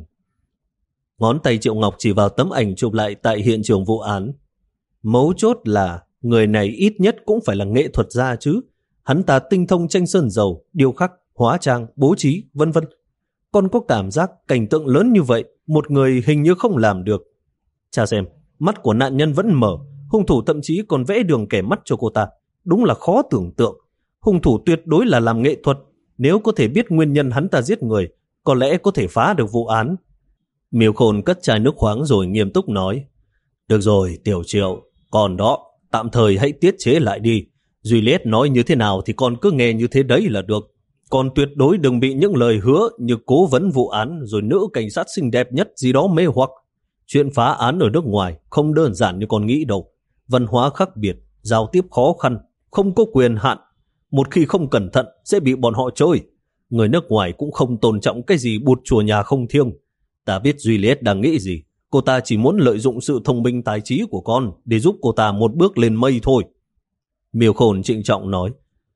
[SPEAKER 1] Ngón tay Triệu Ngọc chỉ vào tấm ảnh chụp lại tại hiện trường vụ án. Mấu chốt là người này ít nhất cũng phải là nghệ thuật gia chứ. Hắn ta tinh thông tranh sơn dầu, điêu khắc, hóa trang, bố trí, vân vân. Con có cảm giác cảnh tượng lớn như vậy, một người hình như không làm được. Cha xem, mắt của nạn nhân vẫn mở, hung thủ thậm chí còn vẽ đường kẻ mắt cho cô ta. Đúng là khó tưởng tượng. Hung thủ tuyệt đối là làm nghệ thuật. Nếu có thể biết nguyên nhân hắn ta giết người, có lẽ có thể phá được vụ án. Miêu Khôn cất chai nước khoáng rồi nghiêm túc nói, được rồi Tiểu Triệu, còn đó, tạm thời hãy tiết chế lại đi. Juliet nói như thế nào thì con cứ nghe như thế đấy là được. Còn tuyệt đối đừng bị những lời hứa như cố vấn vụ án rồi nữ cảnh sát xinh đẹp nhất gì đó mê hoặc. Chuyện phá án ở nước ngoài không đơn giản như con nghĩ đâu. Văn hóa khác biệt, giao tiếp khó khăn, không có quyền hạn. Một khi không cẩn thận sẽ bị bọn họ chơi. Người nước ngoài cũng không tôn trọng cái gì bụt chùa nhà không thiêng. Ta biết Juliet đang nghĩ gì. Cô ta chỉ muốn lợi dụng sự thông minh tài trí của con để giúp cô ta một bước lên mây thôi. Miêu Khôn trịnh trọng nói,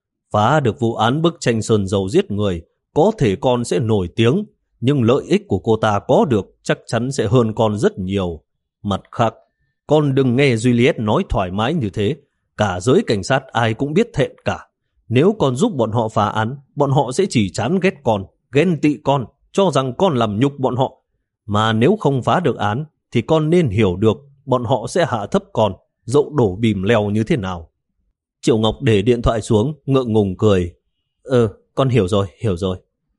[SPEAKER 1] phá được vụ án bức tranh sơn dầu giết người, có thể con sẽ nổi tiếng, nhưng lợi ích của cô ta có được chắc chắn sẽ hơn con rất nhiều. Mặt khác, con đừng nghe Juliet nói thoải mái như thế. Cả giới cảnh sát ai cũng biết thẹn cả. Nếu con giúp bọn họ phá án, bọn họ sẽ chỉ chán ghét con, ghen tị con, cho rằng con làm nhục bọn họ. Mà nếu không phá được án, thì con nên hiểu được bọn họ sẽ hạ thấp con, dẫu đổ bìm leo như thế nào. Triệu Ngọc để điện thoại xuống, ngượng ngùng cười. Ờ, con hiểu rồi, hiểu rồi.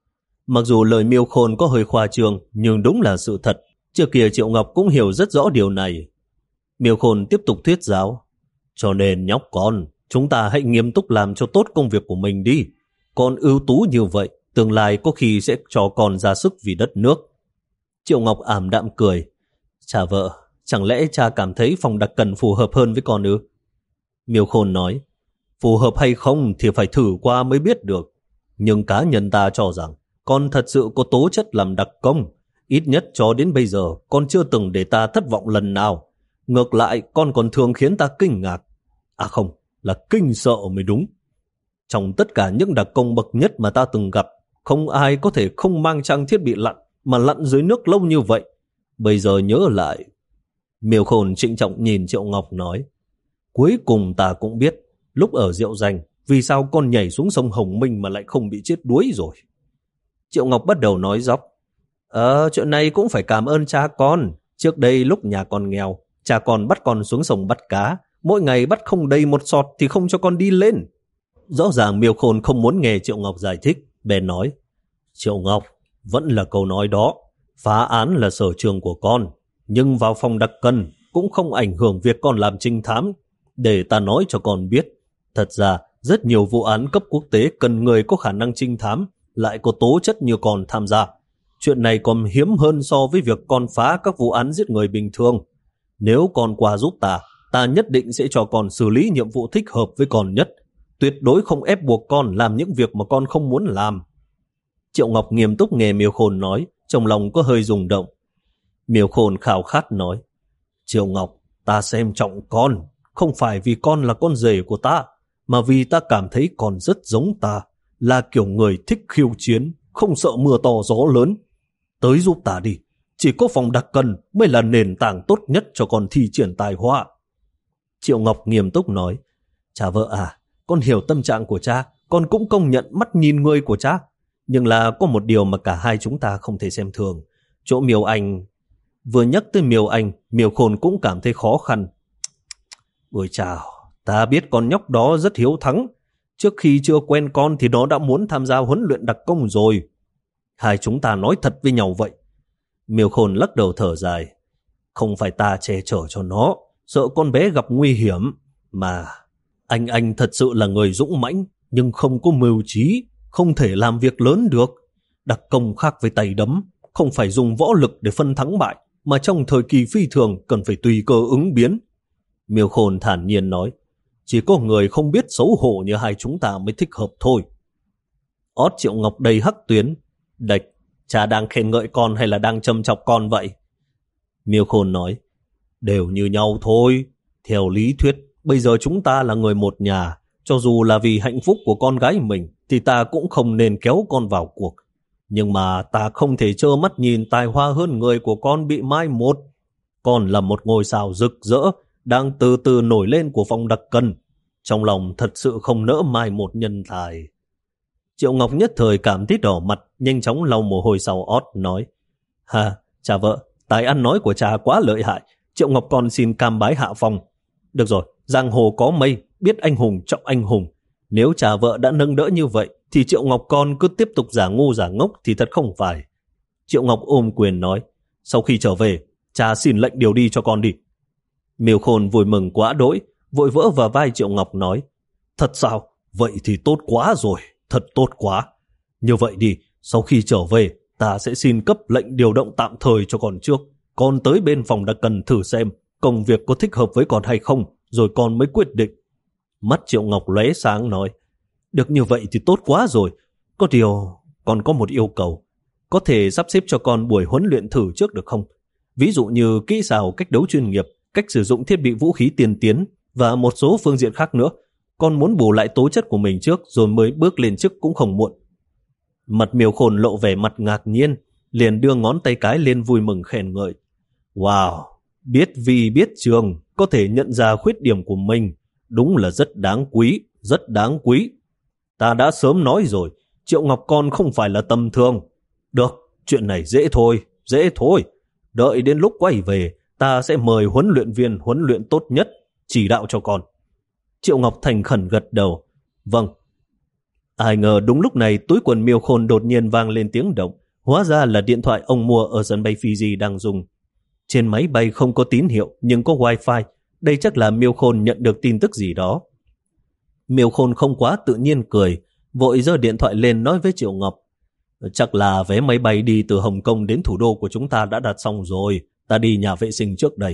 [SPEAKER 1] Mặc dù lời Miêu Khôn có hơi khoa trương, nhưng đúng là sự thật. Trước kia Triệu Ngọc cũng hiểu rất rõ điều này. Miêu Khôn tiếp tục thuyết giáo. Cho nên nhóc con, chúng ta hãy nghiêm túc làm cho tốt công việc của mình đi. Con ưu tú như vậy, tương lai có khi sẽ cho con ra sức vì đất nước. Triệu Ngọc ảm đạm cười. Cha vợ, chẳng lẽ cha cảm thấy phòng đặc cần phù hợp hơn với con ư? Miêu Khôn nói, phù hợp hay không thì phải thử qua mới biết được. Nhưng cá nhân ta cho rằng con thật sự có tố chất làm đặc công. Ít nhất cho đến bây giờ con chưa từng để ta thất vọng lần nào. Ngược lại con còn thường khiến ta kinh ngạc. À không, là kinh sợ mới đúng. Trong tất cả những đặc công bậc nhất mà ta từng gặp, không ai có thể không mang trang thiết bị lặn mà lặn dưới nước lâu như vậy. Bây giờ nhớ lại. Miêu Khôn trịnh trọng nhìn Triệu Ngọc nói, cuối cùng ta cũng biết lúc ở Diệu Danh vì sao con nhảy xuống sông Hồng Minh mà lại không bị chết đuối rồi. Triệu Ngọc bắt đầu nói dóc. Ờ, chuyện này cũng phải cảm ơn cha con. Trước đây lúc nhà con nghèo, cha con bắt con xuống sông bắt cá, mỗi ngày bắt không đầy một sọt thì không cho con đi lên. Rõ ràng Miêu Khôn không muốn nghe Triệu Ngọc giải thích, bèn nói, Triệu Ngọc, vẫn là câu nói đó, phá án là sở trường của con, nhưng vào phòng đặc cần cũng không ảnh hưởng việc con làm trinh thám. Để ta nói cho con biết, thật ra rất nhiều vụ án cấp quốc tế cần người có khả năng trinh thám, lại có tố chất như con tham gia. Chuyện này còn hiếm hơn so với việc con phá các vụ án giết người bình thường. Nếu con qua giúp ta, ta nhất định sẽ cho con xử lý nhiệm vụ thích hợp với con nhất. Tuyệt đối không ép buộc con làm những việc mà con không muốn làm. Triệu Ngọc nghiêm túc nghe Miêu Khôn nói, trong lòng có hơi rung động. Miêu Khôn khao khát nói, Triệu Ngọc, ta xem trọng con, không phải vì con là con rể của ta, mà vì ta cảm thấy con rất giống ta.
[SPEAKER 2] là kiểu người thích khiêu chiến, không sợ mưa to gió lớn. Tới giúp ta đi, chỉ có phòng đặc cần mới là nền tảng tốt nhất cho con thi triển tài hoa.
[SPEAKER 1] Triệu Ngọc nghiêm túc nói, cha vợ à, con hiểu tâm trạng của cha, con cũng công nhận mắt nhìn người của cha. Nhưng là có một điều mà cả hai chúng ta không thể xem thường. Chỗ Miêu Anh... Vừa nhắc tới Miêu Anh, Miêu Khôn cũng cảm thấy khó khăn. Ôi chào, ta biết con nhóc đó rất hiếu thắng. Trước khi chưa quen con thì nó đã muốn tham gia huấn luyện đặc công rồi. Hai chúng ta nói thật với nhau vậy. Miêu Khôn lắc đầu thở dài. Không phải ta che chở cho nó, sợ con bé gặp nguy hiểm. Mà anh anh thật sự là người dũng mãnh, nhưng không có mưu trí, không thể làm việc lớn được. Đặc công khác với tay đấm, không phải dùng võ lực để phân thắng bại, mà trong thời kỳ phi thường cần phải tùy cơ ứng biến. Miêu Khôn thản nhiên nói, chỉ có người không biết xấu hổ như hai chúng ta mới thích hợp thôi. Ót Triệu Ngọc đầy hắc tuyến. Đạch, cha đang khen ngợi con hay là đang châm chọc con vậy? Miêu Khôn nói, đều như nhau thôi. Theo lý thuyết, bây giờ chúng ta là người một nhà. Cho dù là vì hạnh phúc của con gái mình, thì ta cũng không nên kéo con vào cuộc. Nhưng mà ta không thể trơ mắt nhìn tài hoa hơn người của con bị mai một. Con là một ngôi sao rực rỡ, đang từ từ nổi lên của phòng đặc cần. Trong lòng thật sự không nỡ mai một nhân tài. Triệu Ngọc nhất thời cảm thấy đỏ mặt, nhanh chóng lau mồ hôi sau ót, nói, hà, cha vợ, tài ăn nói của cha quá lợi hại. Triệu Ngọc con xin cam bái hạ phong. Được rồi, giang hồ có mây, biết anh hùng trọng anh hùng. Nếu cha vợ đã nâng đỡ như vậy, thì Triệu Ngọc con cứ tiếp tục giả ngu giả ngốc thì thật không phải. Triệu Ngọc ôm quyền nói, sau khi trở về, cha xin lệnh điều đi cho con đi. Miêu Khôn vui mừng quá đỗi, vội vỡ vào vai Triệu Ngọc nói, thật sao? Vậy thì tốt quá rồi, thật tốt quá. Như vậy đi, sau khi trở về, ta sẽ xin cấp lệnh điều động tạm thời cho con trước. Con tới bên phòng đặc cần thử xem công việc có thích hợp với con hay không, rồi con mới quyết định. Mắt Triệu Ngọc lóe sáng nói, được như vậy thì tốt quá rồi. Có điều, con có một yêu cầu. Có thể sắp xếp cho con buổi huấn luyện thử trước được không? Ví dụ như kỹ xảo cách đấu chuyên nghiệp, cách sử dụng thiết bị vũ khí tiên tiến và một số phương diện khác nữa. Con muốn bù lại tố chất của mình trước rồi mới bước lên chức cũng không muộn. Mặt Miêu Khôn lộ vẻ mặt ngạc nhiên, liền đưa ngón tay cái lên vui mừng khen ngợi. Wow, biết vi biết trường, có thể nhận ra khuyết điểm của mình. Đúng là rất đáng quý, rất đáng quý. Ta đã sớm nói rồi, Triệu Ngọc con không phải là tầm thường. Được, chuyện này dễ thôi, dễ thôi. Đợi đến lúc quay về, ta sẽ mời huấn luyện viên huấn luyện tốt nhất, chỉ đạo cho con. Triệu Ngọc thành khẩn gật đầu. Vâng. Ai ngờ đúng lúc này túi quần Miêu Khôn đột nhiên vang lên tiếng động. Hóa ra là điện thoại ông mua ở sân bay Fiji đang dùng. Trên máy bay không có tín hiệu nhưng có wifi. Đây chắc là Miêu Khôn nhận được tin tức gì đó. Miêu Khôn không quá tự nhiên cười, vội giơ điện thoại lên nói với Triệu Ngọc. Chắc là vé máy bay đi từ Hồng Kông đến thủ đô của chúng ta đã đặt xong rồi. Ta đi nhà vệ sinh trước đây.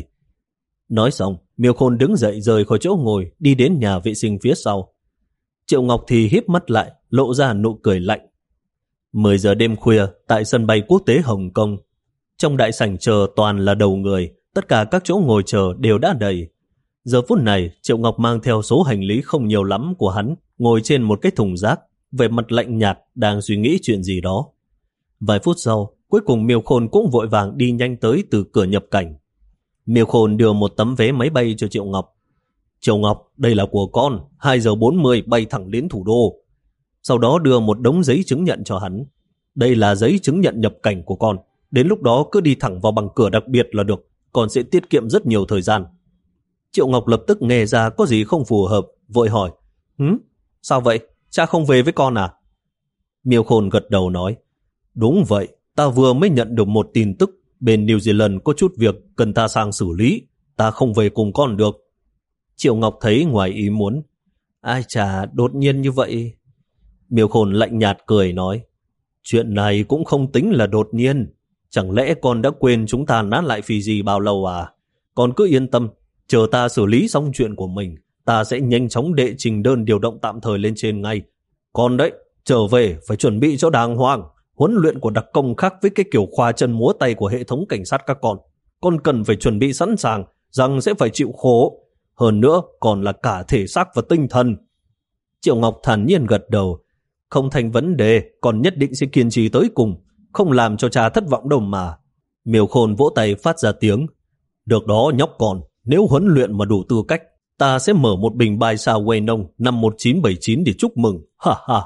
[SPEAKER 1] Nói xong, Miêu Khôn đứng dậy rời khỏi chỗ ngồi, đi đến nhà vệ sinh phía sau. Triệu Ngọc thì híp mắt lại, lộ ra nụ cười lạnh. mười giờ đêm khuya, tại sân bay quốc tế Hồng Kông. Trong đại sảnh chờ toàn là đầu người, tất cả các chỗ ngồi chờ đều đã đầy. Giờ phút này, Triệu Ngọc mang theo số hành lý không nhiều lắm của hắn, ngồi trên một cái thùng rác, vẻ mặt lạnh nhạt, đang suy nghĩ chuyện gì đó. Vài phút sau, cuối cùng Miêu Khôn cũng vội vàng đi nhanh tới từ cửa nhập cảnh. Miêu Khôn đưa một tấm vé máy bay cho Triệu Ngọc. Triệu Ngọc, đây là của con, hai giờ bốn mươi bay thẳng đến thủ đô. Sau đó đưa một đống giấy chứng nhận cho hắn. Đây là giấy chứng nhận nhập cảnh của con. Đến lúc đó cứ đi thẳng vào bằng cửa đặc biệt là được, con sẽ tiết kiệm rất nhiều thời gian. Triệu Ngọc lập tức nghe ra có gì không phù hợp, vội hỏi, Hứ, sao vậy? Cha không về với con à? Miêu Khôn gật đầu nói, đúng vậy, ta vừa mới nhận được một tin tức, bên New Zealand có chút việc cần ta sang xử lý, ta không về cùng con được. Triệu Ngọc thấy ngoài ý muốn, ai chà, đột nhiên như vậy. Miêu Khôn lạnh nhạt cười nói, chuyện này cũng không tính là đột nhiên, chẳng lẽ con đã quên chúng ta nát lại Fiji bao lâu à? Con cứ yên tâm, chờ ta xử lý xong chuyện của mình, ta sẽ nhanh chóng đệ trình đơn điều động tạm thời lên trên ngay. Còn đấy, trở về phải chuẩn bị cho đàng hoàng. Huấn luyện của đặc công khác với cái kiểu khoa chân múa tay của hệ thống cảnh sát các con. Con cần phải chuẩn bị sẵn sàng rằng sẽ phải chịu khổ. Hơn nữa còn là cả thể xác và tinh thần. Triệu Ngọc thản nhiên gật đầu.
[SPEAKER 2] Không thành vấn đề, còn nhất định sẽ kiên trì tới cùng, không làm cho cha thất vọng đâu mà.
[SPEAKER 1] Miêu Khôn vỗ tay phát ra tiếng.
[SPEAKER 2] Được đó nhóc con, nếu huấn luyện mà đủ tư cách, ta sẽ mở một bình bài sao quay nông năm một chín bảy chín để chúc mừng. Ha ha.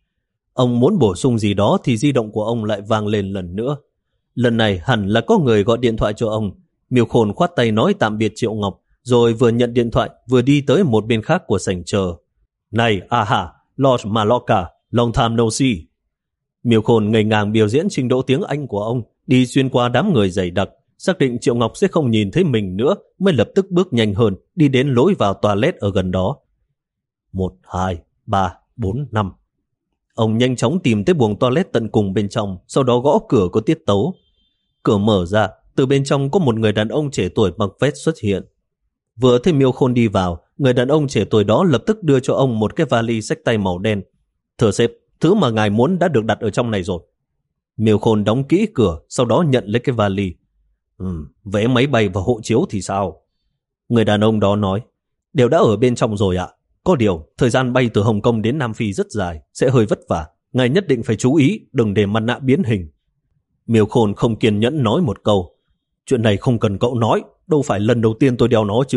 [SPEAKER 1] Ông muốn bổ sung gì đó thì di động của ông lại vang lên lần nữa. Lần này hẳn là có người gọi điện thoại cho ông. Miêu Khôn khoát tay nói tạm biệt Triệu Ngọc, rồi vừa nhận điện thoại vừa đi tới một bên khác của sảnh chờ.
[SPEAKER 2] Này, à hà, Lord Maloka, long time no see.
[SPEAKER 1] Miêu Khôn ngây ngàng biểu diễn trình độ tiếng Anh của ông, đi xuyên qua đám người dày đặc, xác định Triệu Ngọc sẽ không nhìn thấy mình nữa, mới lập tức bước nhanh hơn, đi đến lối vào toilet ở gần đó.
[SPEAKER 2] Một, hai, ba, bốn, năm.
[SPEAKER 1] Ông nhanh chóng tìm tới buồng toilet tận cùng bên trong, sau đó gõ cửa có tiết tấu. Cửa mở ra, từ bên trong có một người đàn ông trẻ tuổi mặc vest xuất hiện. Vừa thấy Miêu Khôn đi vào, người đàn ông trẻ tuổi đó lập tức đưa cho ông một cái vali xách tay màu đen.
[SPEAKER 2] Thưa sếp, thứ mà ngài muốn đã được đặt ở trong này rồi.
[SPEAKER 1] Miêu Khôn đóng kỹ cửa, sau đó nhận lấy cái vali.
[SPEAKER 2] Ừ, vé máy bay và hộ chiếu thì sao?
[SPEAKER 1] Người đàn ông đó nói, đều đã ở bên trong rồi ạ. Có điều, thời gian bay từ Hồng Kông đến Nam Phi rất dài, sẽ hơi vất vả. Ngài nhất định phải chú ý, đừng để mặt nạ biến hình.
[SPEAKER 2] Miêu Khôn không kiên nhẫn nói một câu. Chuyện này không cần cậu nói, đâu phải lần đầu tiên tôi đeo nó chứ.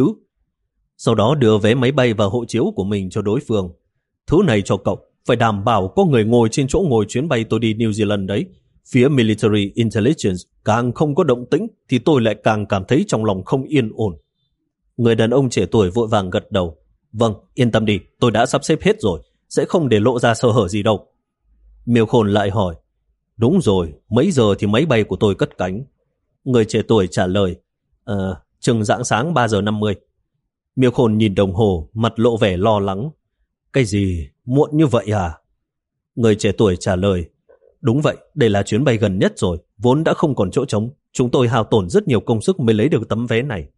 [SPEAKER 1] Sau đó đưa vé máy bay và hộ chiếu của mình cho đối phương.
[SPEAKER 2] Thứ này cho cậu, phải đảm bảo có người ngồi trên chỗ ngồi chuyến bay tôi đi New Zealand đấy. Phía Military Intelligence càng không có động tĩnh thì tôi lại càng cảm thấy trong lòng không yên ổn.
[SPEAKER 1] Người đàn ông trẻ tuổi vội vàng gật đầu.
[SPEAKER 2] Vâng, yên tâm đi, tôi đã sắp xếp hết rồi, sẽ không để lộ ra sơ hở gì đâu.
[SPEAKER 1] Miêu Khôn lại hỏi,
[SPEAKER 2] đúng rồi, mấy giờ thì máy bay của tôi cất cánh?
[SPEAKER 1] Người trẻ tuổi trả lời, à, chừng rạng sáng ba giờ năm mươi.
[SPEAKER 2] Miêu Khôn nhìn đồng hồ, mặt lộ vẻ lo lắng.
[SPEAKER 1] Cái gì, muộn như vậy à?
[SPEAKER 2] Người trẻ tuổi trả lời, đúng vậy, đây là chuyến bay gần nhất rồi, vốn đã không còn chỗ trống. Chúng tôi hao tổn rất nhiều công sức mới lấy được tấm vé này.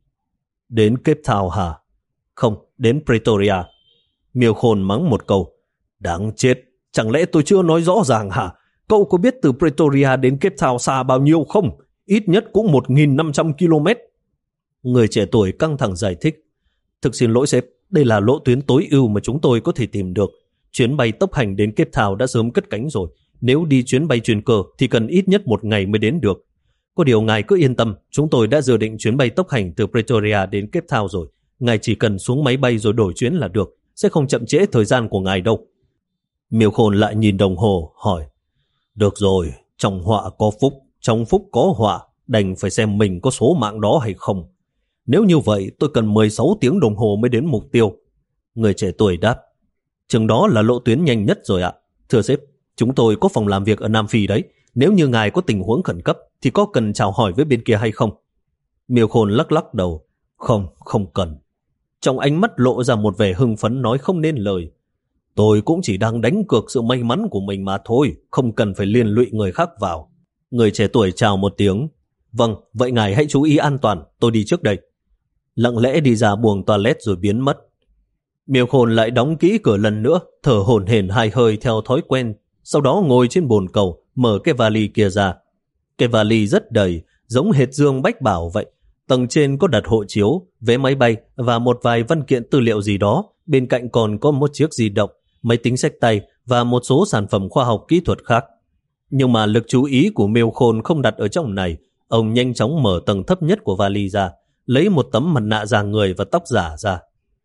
[SPEAKER 1] Đến Cape Town hả?
[SPEAKER 2] Không, đến Pretoria.
[SPEAKER 1] Miêu Khôn mắng một câu.
[SPEAKER 2] Đáng chết, chẳng lẽ tôi chưa nói rõ ràng hả? Cậu có biết từ Pretoria đến Cape Town xa bao nhiêu không? Ít nhất cũng một nghìn năm trăm ki lô mét.
[SPEAKER 1] Người trẻ tuổi căng thẳng giải thích. Thực xin lỗi sếp, đây là lộ tuyến tối ưu mà chúng tôi có thể tìm được. Chuyến bay tốc hành đến Cape Town đã sớm cất cánh rồi. Nếu đi chuyến bay chuyên cơ thì cần ít nhất một ngày mới đến được. Có điều ngài cứ yên tâm, chúng tôi đã dự định chuyến bay tốc hành từ Pretoria đến Cape Town rồi. Ngài chỉ cần xuống máy bay rồi đổi chuyến là được, sẽ không chậm trễ thời gian của ngài đâu.
[SPEAKER 2] Miêu Khôn lại nhìn đồng hồ, hỏi. Được rồi, trong họa có phúc, trong phúc có họa, đành phải xem mình có số mạng đó hay không. Nếu như vậy, tôi cần mười sáu tiếng đồng hồ mới đến mục tiêu.
[SPEAKER 1] Người trẻ tuổi đáp. Chừng đó là lộ tuyến nhanh nhất rồi ạ. Thưa sếp, chúng tôi có phòng làm việc ở Nam Phi đấy. Nếu như ngài có tình huống khẩn cấp thì có cần chào hỏi với bên kia hay không?
[SPEAKER 2] Miêu Khôn lắc lắc đầu. Không, không cần.
[SPEAKER 1] Trong ánh mắt lộ ra một vẻ hưng phấn nói không nên lời.
[SPEAKER 2] Tôi cũng chỉ đang đánh cược sự may mắn của mình mà thôi, không cần phải liên lụy người khác vào.
[SPEAKER 1] Người trẻ tuổi chào một tiếng. Vâng, vậy ngài hãy chú ý an toàn, tôi đi trước đây. Lặng lẽ đi ra buồng toilet rồi biến mất. Miêu Khôn lại đóng kỹ cửa lần nữa, thở hổn hển hai hơi theo thói quen, sau đó ngồi trên bồn cầu, mở cái vali kia ra. Cái vali rất đầy, giống hệt Dương Bách Bảo vậy. Tầng trên có đặt hộ chiếu, vé máy bay và một vài văn kiện tư liệu gì đó. Bên cạnh còn có một chiếc di động, máy tính xách tay và một số sản phẩm khoa học kỹ thuật khác. Nhưng mà lực chú ý của Miêu Khôn không đặt ở trong này. Ông nhanh chóng mở tầng thấp nhất của vali ra, lấy một tấm mặt nạ giả người và tóc giả ra.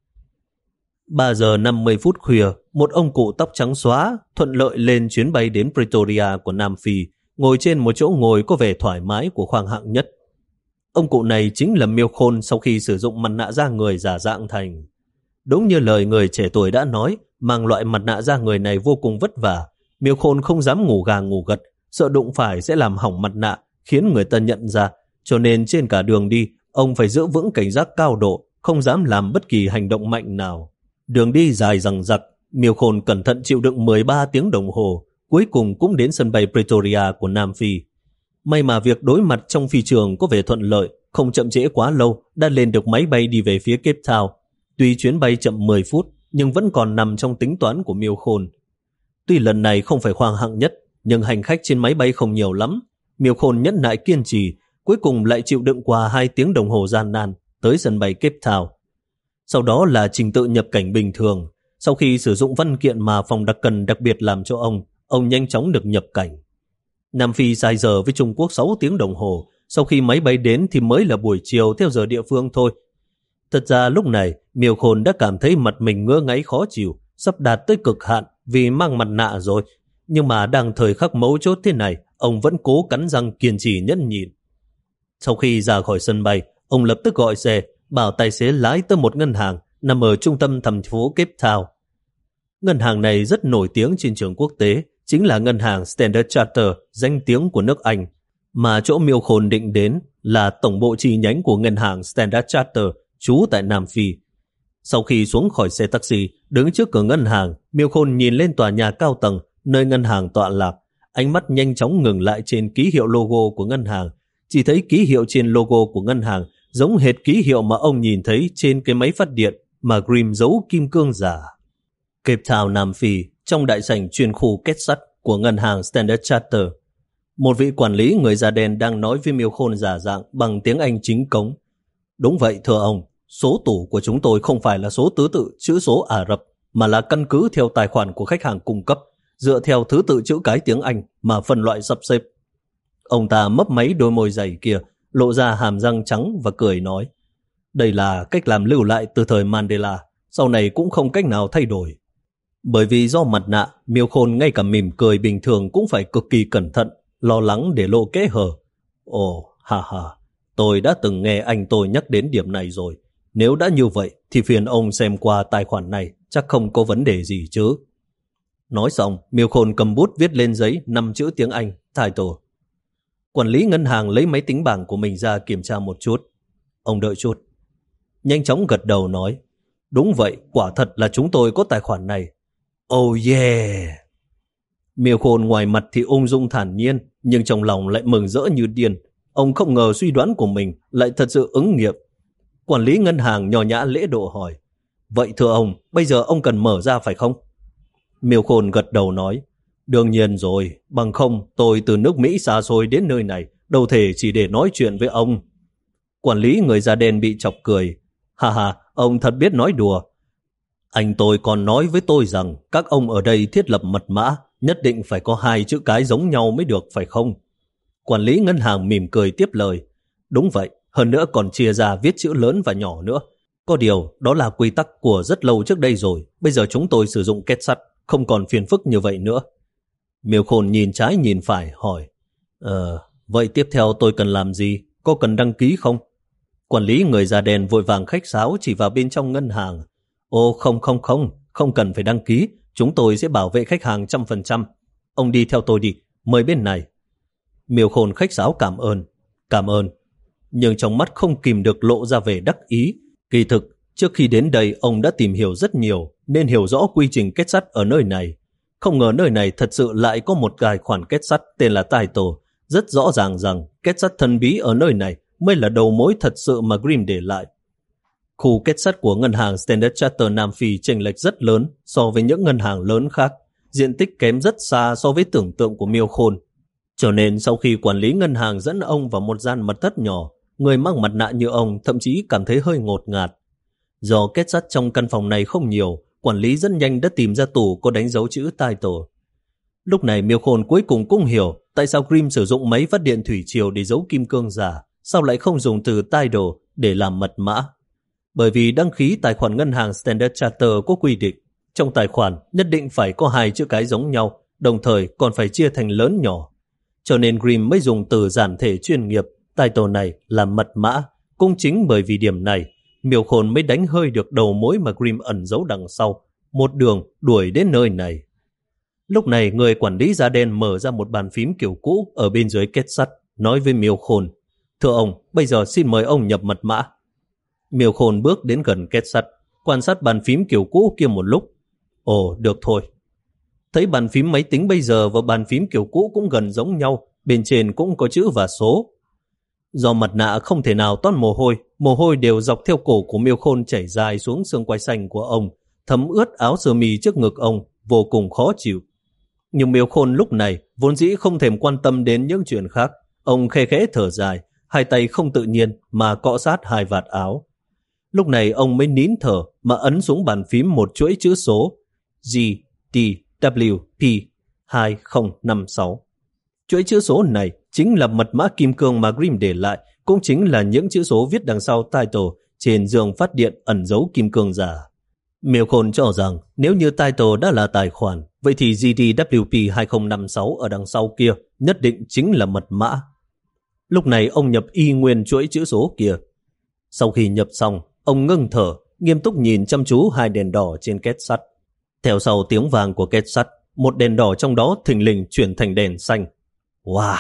[SPEAKER 1] ba giờ năm mươi phút khuya, một ông cụ tóc trắng xóa thuận lợi lên chuyến bay đến Pretoria của Nam Phi, ngồi trên một chỗ ngồi có vẻ thoải mái của khoang hạng nhất. Ông cụ này chính là Miêu Khôn sau khi sử dụng mặt nạ da người giả dạng thành. Đúng như lời người trẻ tuổi đã nói, mang loại mặt nạ da người này vô cùng vất vả. Miêu Khôn không dám ngủ gà ngủ gật, sợ đụng phải sẽ làm hỏng mặt nạ, khiến người ta nhận ra. Cho nên trên cả đường đi, ông phải giữ vững cảnh giác cao độ, không dám làm bất kỳ hành động mạnh nào. Đường đi dài dằng dặc, Miêu Khôn cẩn thận chịu đựng mười ba tiếng đồng hồ, cuối cùng cũng đến sân bay Pretoria của Nam Phi. May mà việc đối mặt trong phi trường có vẻ thuận lợi, không chậm trễ quá lâu, đã lên được máy bay đi về phía Cape Town. Tuy chuyến bay chậm mười phút, nhưng vẫn còn nằm trong tính toán của Miêu Khôn. Tuy lần này không phải khoang hạng nhất, nhưng hành khách trên máy bay không nhiều lắm. Miêu Khôn nhẫn nại kiên trì, cuối cùng lại chịu đựng qua hai tiếng đồng hồ gian nan tới sân bay Cape Town. Sau đó là trình tự nhập cảnh bình thường. Sau khi sử dụng văn kiện mà phòng đặc cần đặc biệt làm cho ông, ông nhanh chóng được nhập cảnh. Nam Phi sai giờ với Trung Quốc sáu tiếng đồng hồ, sau khi máy bay đến thì mới là buổi chiều theo giờ địa phương thôi. Thật ra lúc này, Miêu Khôn đã cảm thấy mặt mình ngứa ngáy khó chịu, sắp đạt tới cực hạn vì mang mặt nạ rồi. Nhưng mà đang thời khắc mấu chốt thế này, ông vẫn cố cắn răng kiên trì nhẫn nhịn. Sau khi ra khỏi sân bay, ông lập tức gọi xe, bảo tài xế lái tới một ngân hàng nằm ở trung tâm thành phố Cape Town. Ngân hàng này rất nổi tiếng trên trường quốc tế, chính là ngân hàng Standard Chartered, danh tiếng của nước Anh. Mà chỗ Miêu Khôn định đến là tổng bộ chi nhánh của ngân hàng Standard Chartered, trú tại Nam Phi. Sau khi xuống khỏi xe taxi, đứng trước cửa ngân hàng, Miêu Khôn nhìn lên tòa nhà cao tầng nơi ngân hàng tọa lạc. Ánh mắt nhanh chóng ngừng lại trên ký hiệu logo của ngân hàng. Chỉ thấy ký hiệu trên logo của ngân hàng giống hệt ký hiệu mà ông nhìn thấy trên cái máy phát điện mà Grimm giấu kim cương giả. Cape Town, Nam Phi, trong đại sảnh chuyên khu kết sắt của ngân hàng Standard Chartered. Một vị quản lý người da đen đang nói với Miêu Khôn giả dạng bằng tiếng Anh chính cống. Đúng vậy thưa ông, số tủ của chúng tôi không phải là số thứ tự chữ số Ả Rập, mà là căn cứ theo tài khoản của khách hàng cung cấp, dựa theo thứ tự chữ cái tiếng Anh mà phân loại sắp xếp. Ông ta mấp máy đôi môi dày kia, lộ ra hàm răng trắng và cười nói, đây là cách làm lưu lại từ thời Mandela, sau này cũng không cách nào thay đổi. Bởi vì do mặt nạ, Miêu Khôn ngay cả mỉm cười bình thường cũng phải cực kỳ cẩn thận, lo lắng để lộ kẽ hở. Ồ, ha ha, tôi đã từng nghe anh tôi nhắc đến điểm này rồi. Nếu đã như vậy thì phiền ông xem qua tài khoản này, chắc không có vấn đề gì chứ. Nói xong, Miêu Khôn cầm bút viết lên giấy năm chữ tiếng Anh, title. Quản lý ngân hàng lấy máy tính bảng của mình ra kiểm tra một chút. Ông đợi chút. Nhanh chóng gật đầu nói, đúng vậy, quả thật là chúng tôi có tài khoản này. Oh yeah! Miêu Khôn ngoài mặt thì ung dung thản nhiên, nhưng trong lòng lại mừng rỡ như điên. Ông không ngờ suy đoán của mình lại thật sự ứng nghiệm. Quản lý ngân hàng nho nhã lễ độ hỏi, vậy thưa ông, bây giờ ông cần mở ra phải không? Miêu Khôn gật đầu nói, đương nhiên rồi, bằng không tôi từ nước Mỹ xa xôi đến nơi này, đâu thể chỉ để nói chuyện với ông. Quản lý người da đen bị chọc cười, ha ha, ông thật biết nói đùa. Anh tôi còn nói với tôi rằng các ông ở đây thiết lập mật mã, nhất định phải có hai chữ cái giống nhau mới được phải không? Quản lý ngân hàng mỉm cười tiếp lời, đúng vậy, hơn nữa còn chia ra viết chữ lớn và nhỏ nữa. Có điều, đó là quy tắc của rất lâu trước đây rồi, bây giờ chúng tôi sử dụng kết sắt, không còn phiền phức như vậy nữa. Miêu Khôn nhìn trái nhìn phải hỏi, Ờ, vậy tiếp theo tôi cần làm gì? Có cần đăng ký không? Quản lý người da đen vội vàng khách sáo chỉ vào bên trong ngân hàng. Ô không không không, không cần phải đăng ký, chúng tôi sẽ bảo vệ khách hàng trăm phần trăm. Ông đi theo tôi đi, mời bên này. Miêu Khôn khách sáo cảm ơn, cảm ơn. Nhưng trong mắt không kìm được lộ ra vẻ đắc ý. Kỳ thực, trước khi đến đây ông đã tìm hiểu rất nhiều, nên hiểu rõ quy trình kết sắt ở nơi này. Không ngờ nơi này thật sự lại có một tài khoản kết sắt tên là Title. Rất rõ ràng rằng kết sắt thần bí ở nơi này mới là đầu mối thật sự mà Grimm để lại. Khu kết sắt của ngân hàng Standard Chartered Nam Phi chênh lệch rất lớn so với những ngân hàng lớn khác, diện tích kém rất xa so với tưởng tượng của Miêu Khôn. Cho nên sau khi quản lý ngân hàng dẫn ông vào một gian mật thất nhỏ, người mang mặt nạ như ông thậm chí cảm thấy hơi ngột ngạt. Do kết sắt trong căn phòng này không nhiều, quản lý rất nhanh đã tìm ra tủ có đánh dấu chữ Title. Lúc này Miêu Khôn cuối cùng cũng hiểu tại sao Grimm sử dụng máy phát điện thủy triều để giấu kim cương giả, sao lại không dùng từ Title để làm mật mã. Bởi vì đăng ký tài khoản ngân hàng Standard Chartered có quy định, trong tài khoản nhất định phải có hai chữ cái giống nhau, đồng thời còn phải chia thành lớn nhỏ. Cho nên Grimm mới dùng từ giản thể chuyên nghiệp, Title này là mật mã. Cũng chính bởi vì điểm này, Miêu Khôn mới đánh hơi được đầu mối mà Grimm ẩn giấu đằng sau, một đường đuổi đến nơi này. Lúc này người quản lý da đen mở ra một bàn phím kiểu cũ ở bên dưới kết sắt, nói với Miêu Khôn, thưa ông, bây giờ xin mời ông nhập mật mã. Miêu Khôn bước đến gần kết sắt, quan sát bàn phím kiểu cũ kia một lúc. Ồ, được thôi. Thấy bàn phím máy tính bây giờ và bàn phím kiểu cũ cũng gần giống nhau, bên trên cũng có chữ và số. Do mặt nạ không thể nào toát mồ hôi, mồ hôi đều dọc theo cổ của Miêu Khôn chảy dài xuống xương quai xanh của ông, thấm ướt áo sơ mi trước ngực ông, vô cùng khó chịu. Nhưng Miêu Khôn lúc này vốn dĩ không thèm quan tâm đến những chuyện khác. Ông khe khẽ thở dài, hai tay không tự nhiên mà cọ sát hai vạt áo. Lúc này ông mới nín thở mà ấn xuống bàn phím một chuỗi chữ số G T W P hai không năm sáu. Chuỗi chữ số này chính là mật mã kim cương mà Grimm để lại, cũng chính là những chữ số viết đằng sau title trên giường phát điện ẩn giấu kim cương giả. Miêu Khôn cho rằng nếu như title đã là tài khoản, vậy thì G T W P hai không năm sáu ở đằng sau kia nhất định chính là mật mã. Lúc này ông nhập y nguyên chuỗi chữ số kia. Sau khi nhập xong, ông ngưng thở, nghiêm túc nhìn chăm chú hai đèn đỏ trên két sắt. Theo sau tiếng vàng của két sắt, một đèn đỏ trong đó thình lình chuyển thành đèn xanh. Wow!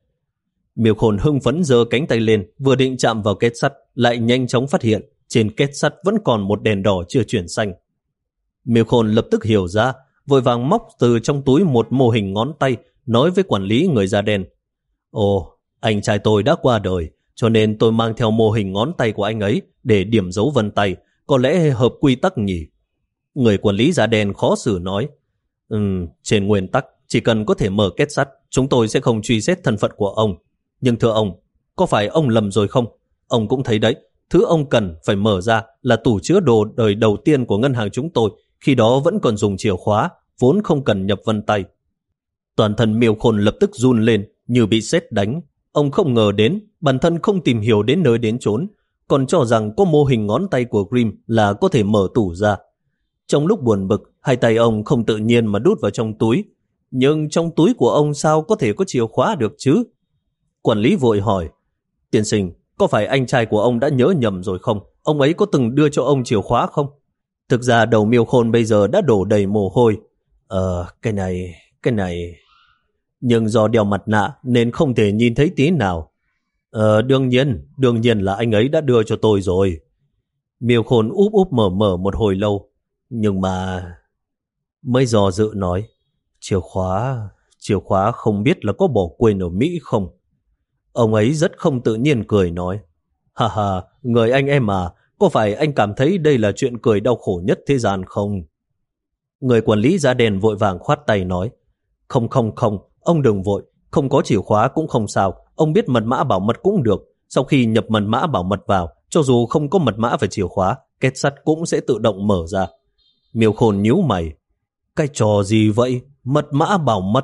[SPEAKER 1] Miêu Khôn hưng phấn giơ cánh tay lên, vừa định chạm vào két sắt, lại nhanh chóng phát hiện trên két sắt vẫn còn một đèn đỏ chưa chuyển xanh. Miêu Khôn lập tức hiểu ra, vội vàng móc từ trong túi một mô hình ngón tay, nói với quản lý người da đen. Ồ, anh trai tôi đã qua đời, cho nên tôi mang theo mô hình ngón tay của anh ấy để điểm dấu vân tay, có lẽ hợp quy tắc nhỉ? Người quản lý da đen khó xử nói. Ừm, trên nguyên tắc, chỉ cần có thể mở két sắt, chúng tôi sẽ không truy xét thân phận của ông. Nhưng thưa ông, có phải ông lầm rồi không? Ông cũng thấy đấy, thứ ông cần phải mở ra là tủ chứa đồ đời đầu tiên của ngân hàng chúng tôi, khi đó vẫn còn dùng chìa khóa, vốn không cần nhập vân tay. Toàn thân Miêu Khôn lập tức run lên như bị sét đánh. Ông không ngờ đến, bản thân không tìm hiểu đến nơi đến chốn, còn cho rằng có mô hình ngón tay của Grimm là có thể mở tủ ra. Trong lúc buồn bực, hai tay ông không tự nhiên mà đút vào trong túi. Nhưng trong túi của ông sao có thể có chìa khóa được chứ? Quản lý vội hỏi, tiên sinh, có phải anh trai của ông đã nhớ nhầm rồi không? Ông ấy có từng đưa cho ông chìa khóa không? Thực ra đầu Miêu Khôn bây giờ đã đổ đầy mồ hôi. Ờ, cái này, cái này... Nhưng do đeo mặt nạ nên không thể nhìn thấy tí nào. Ờ, đương nhiên, đương nhiên là anh ấy đã đưa cho tôi rồi. Miêu Khôn úp úp mở mở một hồi lâu. Nhưng mà... Mới dò dự nói, chìa khóa, chìa khóa không biết là có bỏ quên ở Mỹ không? Ông ấy rất không tự nhiên cười nói, ha ha, người anh em à, có phải anh cảm thấy đây là chuyện cười đau khổ nhất thế gian không? Người quản lý da đen vội vàng khoát tay nói, không không không, ông đừng vội, không có chìa khóa cũng không sao, ông biết mật mã bảo mật cũng được. Sau khi nhập mật mã bảo mật vào, cho dù không có mật mã và chìa khóa, két sắt cũng sẽ tự động mở ra. Miêu Khôn nhíu mày, cái trò gì vậy? Mật mã bảo mật?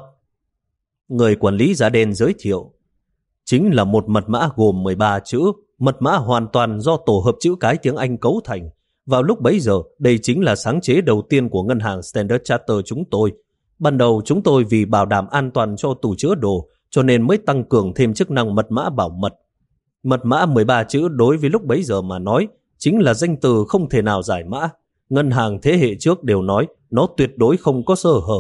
[SPEAKER 1] Người quản lý da đen giới thiệu, chính là một mật mã gồm mười ba chữ, mật mã hoàn toàn do tổ hợp chữ cái tiếng Anh cấu thành. Vào lúc bấy giờ, đây chính là sáng chế đầu tiên của ngân hàng Standard Chartered chúng tôi. Ban đầu chúng tôi vì bảo đảm an toàn cho tủ chứa đồ, cho nên mới tăng cường thêm chức năng mật mã bảo mật. Mật mã mười ba chữ đối với lúc bấy giờ mà nói, chính là danh từ không thể nào giải mã. Ngân hàng thế hệ trước đều nói nó tuyệt đối không có sơ hở.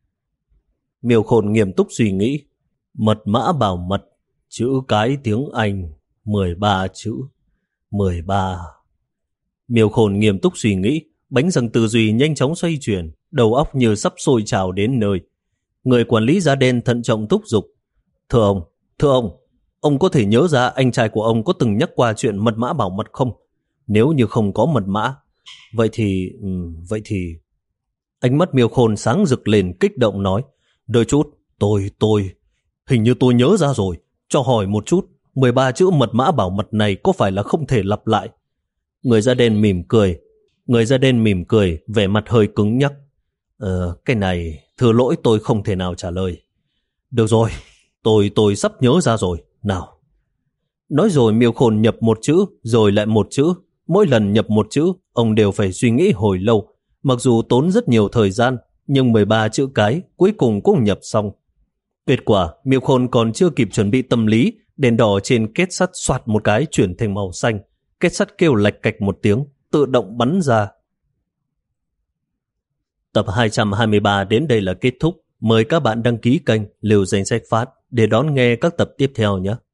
[SPEAKER 1] Miêu Khôn nghiêm túc suy nghĩ, mật mã bảo mật, chữ cái tiếng Anh, mười ba chữ, mười ba. Miêu Khôn nghiêm túc suy nghĩ, bánh răng tư duy nhanh chóng xoay chuyển, đầu óc như sắp sôi trào đến nơi. Người quản lý da đen thận trọng thúc giục, thưa ông, thưa ông, ông có thể nhớ ra anh trai của ông có từng nhắc qua chuyện mật mã bảo mật không? Nếu như không có mật mã, vậy thì, vậy thì... Ánh mắt Miêu Khôn sáng rực lên kích động nói, đợi chút, tôi, tôi, hình như tôi nhớ ra rồi, cho hỏi một chút, mười ba chữ mật mã bảo mật này có phải là không thể lặp lại? Người da đen mỉm cười, người da đen mỉm cười, vẻ mặt hơi cứng nhắc. Ờ, cái này, thưa lỗi tôi không thể nào trả lời. Được rồi, tôi, tôi sắp nhớ ra rồi, nào. Nói rồi Miêu Khôn nhập một chữ, rồi lại một chữ. Mỗi lần nhập một chữ, ông đều phải suy nghĩ hồi lâu. Mặc dù tốn rất nhiều thời gian, nhưng mười ba chữ cái cuối cùng cũng nhập xong. Kết quả, Miêu Khôn còn chưa kịp chuẩn bị tâm lý, đèn đỏ trên két sắt xoạt một cái chuyển thành màu xanh. Két sắt kêu lạch cạch một tiếng, tự động bắn ra. Tập hai trăm hai mươi ba đến đây là kết thúc. Mời các bạn đăng ký kênh Lưu Danh Sách Phát để đón nghe các tập tiếp theo nhé.